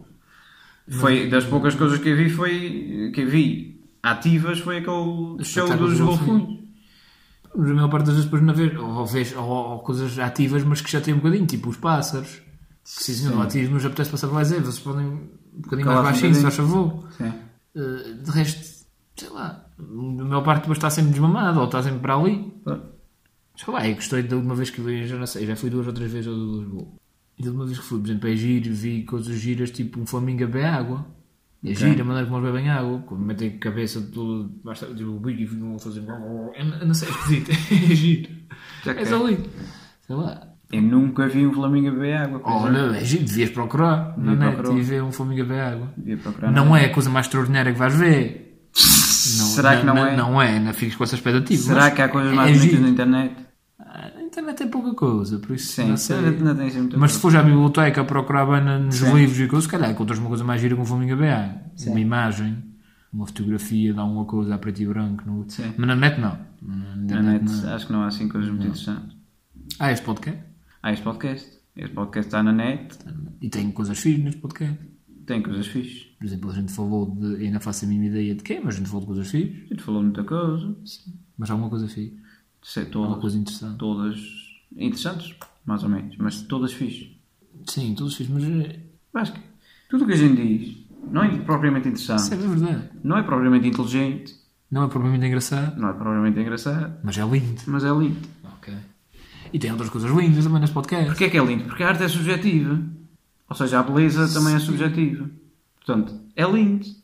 Foi das poucas coisas que eu vi ativas, foi aquele show espetáculo dos dos golfinhos. Mas a maior parte das vezes depois não ver, ou coisas ativas, mas que já têm um bocadinho, tipo os pássaros. Que se não ativos, mas apetece passar para lá dizer, vocês podem um bocadinho mais Calar-se um baixinho, se bocadinho. faz favor. Sim. De resto, sei lá, a maior parte depois está sempre desmamado, ou está sempre para ali. Sei lá, eu gostei da última vez que vi, já não sei, já fui 2 ou 3 vezes ao de Lisboa. E da última vez que fui, por exemplo, é giro, vi coisas giras, tipo um flamingo a beber água. É gira a maneira como eles bebem água, quando metem a cabeça de tudo, basta o bico e ficam a fazer. Eu não sei, é esquisito, é giro. É só ali. Sei lá. Eu nunca vi um flamingo a beber água. por exemplo. Olha, é giro, devias procurar na net procurar. e ver um flamingo a beber água. Devia procurar Não na é a coisa mais extraordinária que vais ver. Será que não é? Não é, não fiques com essa expectativa. Será mas que há coisas é mais bonitas giro. na internet? A internet é pouca coisa, por isso Sim, não sei. não tem assim muita Mas se coisa. fores à biblioteca a procurar bem nos Sim. livros e coisas, se calhar encontras uma coisa mais gira que um flamingo a beber. Uma imagem, uma fotografia, dá uma coisa a preto e branco. Sim. Mas na net não. Na net acho que não há assim coisas muito interessantes. Este podcast. Há este podcast. Este podcast está na net. E tem coisas fixas neste podcast. Tem coisas fixes. Por exemplo, a gente falou de... Eu não faço a mínima ideia de quê, mas a gente falou de coisas fixas. A gente falou muita coisa. Mas há alguma coisa fixe. Sei, Alguma coisa interessante. todas interessantes, mais ou menos. Mas todas fixes. Sim, todas fixas, mas... Acho que tudo o que a gente diz não é propriamente interessante. Isso é verdade. Não é propriamente inteligente. Não é propriamente engraçado, Não é propriamente engraçado. mas é lindo. Mas é lindo. Ok. E tem outras coisas lindas também neste podcast. Porquê é que é lindo? Porque a arte é subjetiva. Ou seja, a beleza também é subjetiva. Portanto, é lindo.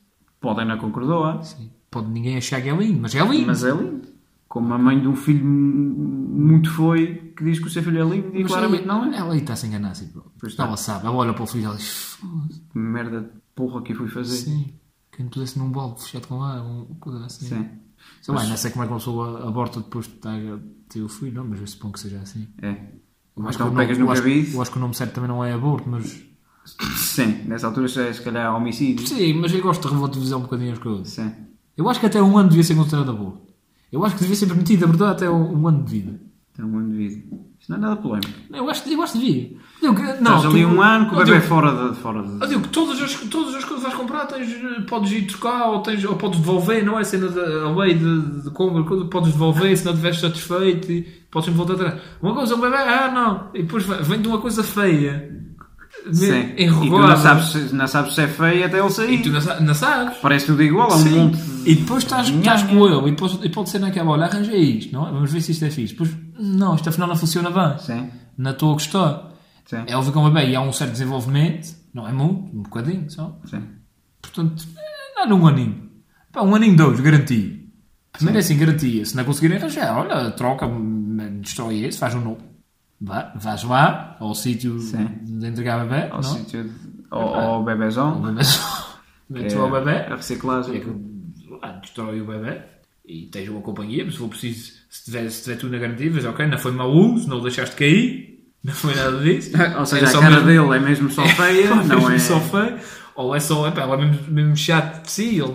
Podem não concordar. Sim. Pode ninguém achar que é lindo, mas é lindo. Mas é lindo. Como a mãe de um filho muito foi que diz que o seu filho é lindo e claramente não é. Ela aí está a se enganar assim. Ela sabe. Ela olha para o filho e ela diz... Que merda de porra que eu fui fazer. Sim. Quem pusesse num balde fechado com ar, uma coisa assim. Sim. Sei lá, não sei como é que uma pessoa aborta depois de ter o filho, não, mas eu suponho que seja assim. É. Mas então pegas no cabide. Eu acho que o nome certo também não é aborto, mas... Sim, nessa altura é se calhar homicídio. Sim, mas eu gosto de relativizar um bocadinho as coisas. Sim. Eu acho que até 1 ano devia ser considerado aborto. Eu acho que devia ser permitido abortar até 1 ano de vida. Até 1 ano de vida. Isto não é nada polémico. Eu acho que devia. Estás ali 1 ano que o bebê é fora de... Eu digo que todas as coisas que vais comprar podes ir trocar ou podes devolver, não é? Cena a lei de compra, podes devolver se não estiveres satisfeito e podes voltar atrás. Uma coisa, o bebê, não. E depois vem de uma coisa feia. Sim. E tu não sabes se é feio até ele sair. E tu não sabes. Parece tudo igual, há um monte de... E depois estás com ele e pode ser naquela, olha, arranja isto, não é? Vamos ver se isto é fixe. Depois, não, isto afinal não funciona bem. Sim. Não estou a gostar. Sim. É óbvio que é um bebê e há um certo desenvolvimento, não é muito, um bocadinho só. Sim. Portanto, não 1 aninho. 1 aninho, 2, garantia. Primeiro é assim, garantia. Se não conseguirem arranjar, olha, troca, destrói esse, faz um novo. Vais lá, ao sítio de entregar bebê. Ao sítio ao bebezão. Metes ao bebê. A reciclagem. Destrói o bebê. E tens uma companhia, mas se for preciso, se tiver tudo na garantia, vês, ok, não foi mau uso, não o deixaste cair. Não foi nada disso. Ou seja, a cara dele é mesmo só feia. Não é só feia. Ou é só, ela é mesmo chato de si, ele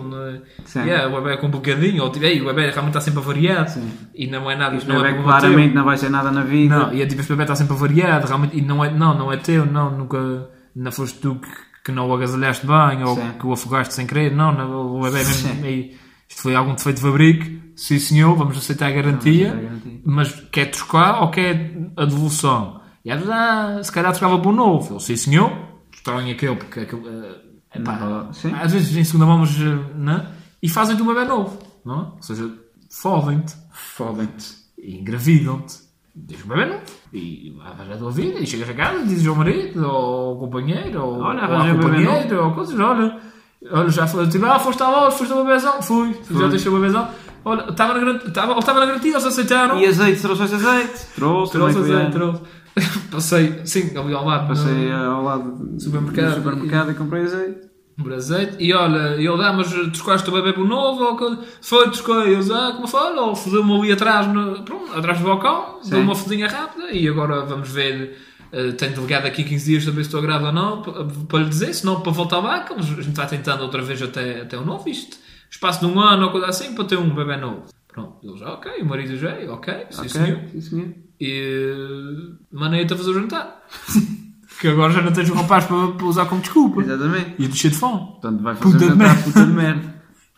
o bebê é complicadinho, ou o bebê realmente está sempre avariado. Sim. E não é nada. Isto não é claramente não vai ser nada na vida. Não, e este bebê está sempre avariado, realmente, e não é teu, nunca, não foste tu que não o agasalhaste bem, ou que o afogaste sem querer, o bebê é mesmo, isto foi algum defeito de fabrico, sim senhor, vamos aceitar a garantia, mas quer trocar ou quer a devolução? E se calhar trocava para o novo, ele, sim senhor, destroem aquele, porque às vezes em segunda mão, mas não, e fazem-te um bebê novo, não é? Ou seja, fodem-te e engravidam-te, tens um bebê novo e arranjas a tua vida e chegas a casa e dizes ao marido ou ao companheiro ou à companheira ou coisas, olha, já foi, foste à loja, foste ao bebezão, já deixei o bebezão, olha, estava na garantia, eles aceitaram. E azeite, trouxe azeite? Trouxe. Passei, sim, ali ao lado. Passei ao lado do supermercado e comprei azeite. E olha, ele dá, mas trocaste o bebê por novo? Foi, troquei. Como foi? Ou fodeu-me ali atrás, atrás do balcão, deu uma fodinha rápida e agora vamos ver. Tenho delegado aqui 15 dias saber se estou grávida ou não, para lhe dizer, senão para voltar lá, que a gente está tentando outra vez até o novo, isto. Espaço de 1 ano ou coisa assim, para ter um bebê novo. Pronto, ele já, ok, o marido já, ok, sim senhor. E mandei-te a fazer o jantar. Que agora já não tens o rapaz para usar como desculpa. Exatamente. E cheio de fome. Portanto, vai fazer o jantar, puta de merda.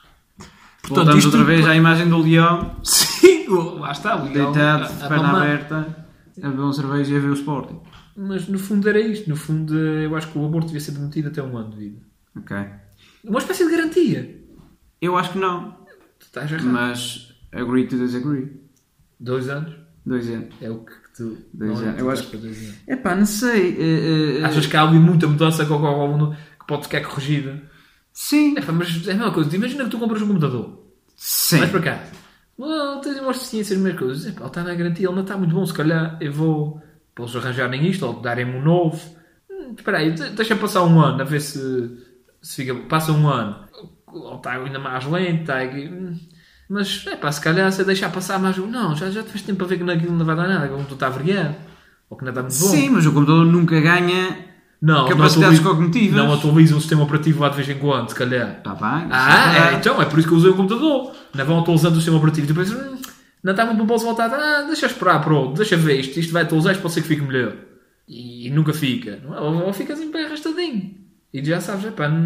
Voltamos outra vez à imagem do leão. Sim, lá está, o leão. Deitado, de perna aberta, a beber um cerveja e a ver o Sporting. Mas no fundo era isto. No fundo, eu acho que o aborto devia ser demitido até 1 ano de vida. Ok. Uma espécie de garantia. Eu acho que não. Tu estás errado. Mas agree to disagree. 2 anos? 2 anos. É o que tu... 2 anos. Eu acho que... não sei. Achas que há ali muita mudança que pode ficar corrigida? Sim. Mas é a mesma coisa. Imagina que tu compras um computador. Sim. Vais para cá. Tens umas deficiências, as mesmas coisas. Ele está na garantia, ele não está muito bom. Se calhar eu vou... Para eles arranjarem isto ou darem-me um novo. Espera aí, deixa passar 1 ano a ver se fica... Passa 1 ano. Ou está ainda mais lento, está aqui... Mas, se calhar, se deixar passar mais... Não, já te fez tempo para ver que naquilo não vai dar nada, que o computador está variado. Ou que não está muito bom. Sim, mas o computador nunca ganha capacidades cognitivas. Não atualiza o sistema operativo lá de vez em quando, se calhar. Está bem. Então, é por isso que eu usei o computador. Não vão atualizando o sistema operativo. Depois, não está muito bom, posso voltar. Deixa esperar, pronto. Deixa ver isto vai atualizar, pode ser que fique melhor. E nunca fica. Não é? Ou ficas em pé arrastadinho. E já sabes,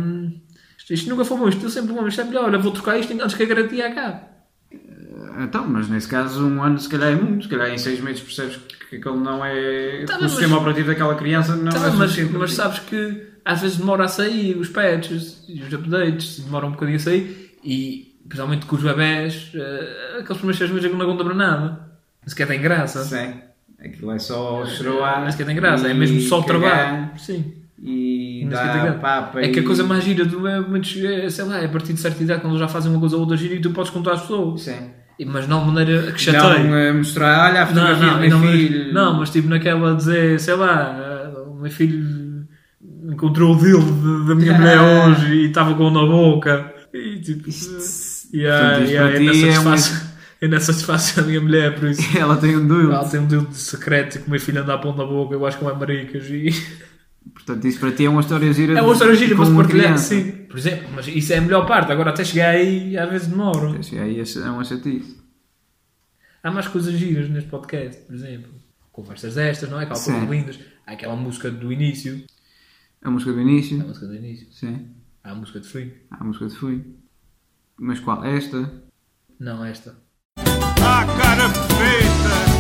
isto nunca foi bom, isto deu sempre bom, isto é melhor. Olha, vou trocar isto antes que a garantia acabe. Então, mas nesse caso 1 ano se calhar é muito, se calhar em 6 meses percebes que aquele não é... o sistema operativo daquela criança não é suficiente. Mas sabes que às vezes demora a sair os patches e os updates, demora um bocadinho a sair e, principalmente com os bebés, aqueles primeiros 6 meses não conta para nada. Nem sequer tem graça. Sim. Aquilo é só cheiroar. Nem sequer tem graça, é mesmo só trabalho. Sim. e dá papa. É que a coisa mais gira do sei lá, é a partir de certa idade, quando eles já fazem uma coisa ou outra gira e tu podes contar às pessoas. Sim. Mas não de maneira que chateie. Não mostrar, olha a fotografia do meu filho. Não, mas tipo naquela de dizer, sei lá, o meu filho encontrou o dedo da minha mulher hoje e estava com o na boca. E tipo... Eu não satisfaço a minha mulher, por isso. Ela tem um dedo. Ela tem um dedo secreto que o meu filho anda a pôr na boca, eu acho que não é maricas. E... Portanto, isso para ti é uma história gira. É uma história gira para se partilhar, sim. Por exemplo, mas isso é a melhor parte. Agora até chegar aí, às vezes demora. Até chegar aí é uma chatice. Há mais coisas giras neste podcast, por exemplo. Conversas destas, não é? Aquelas coisas lindas. Há aquela música do início. A música do início? A música do início. Sim. Há a música de fim. Há a música de fim. Mas qual? Esta? Não, esta. A cara feita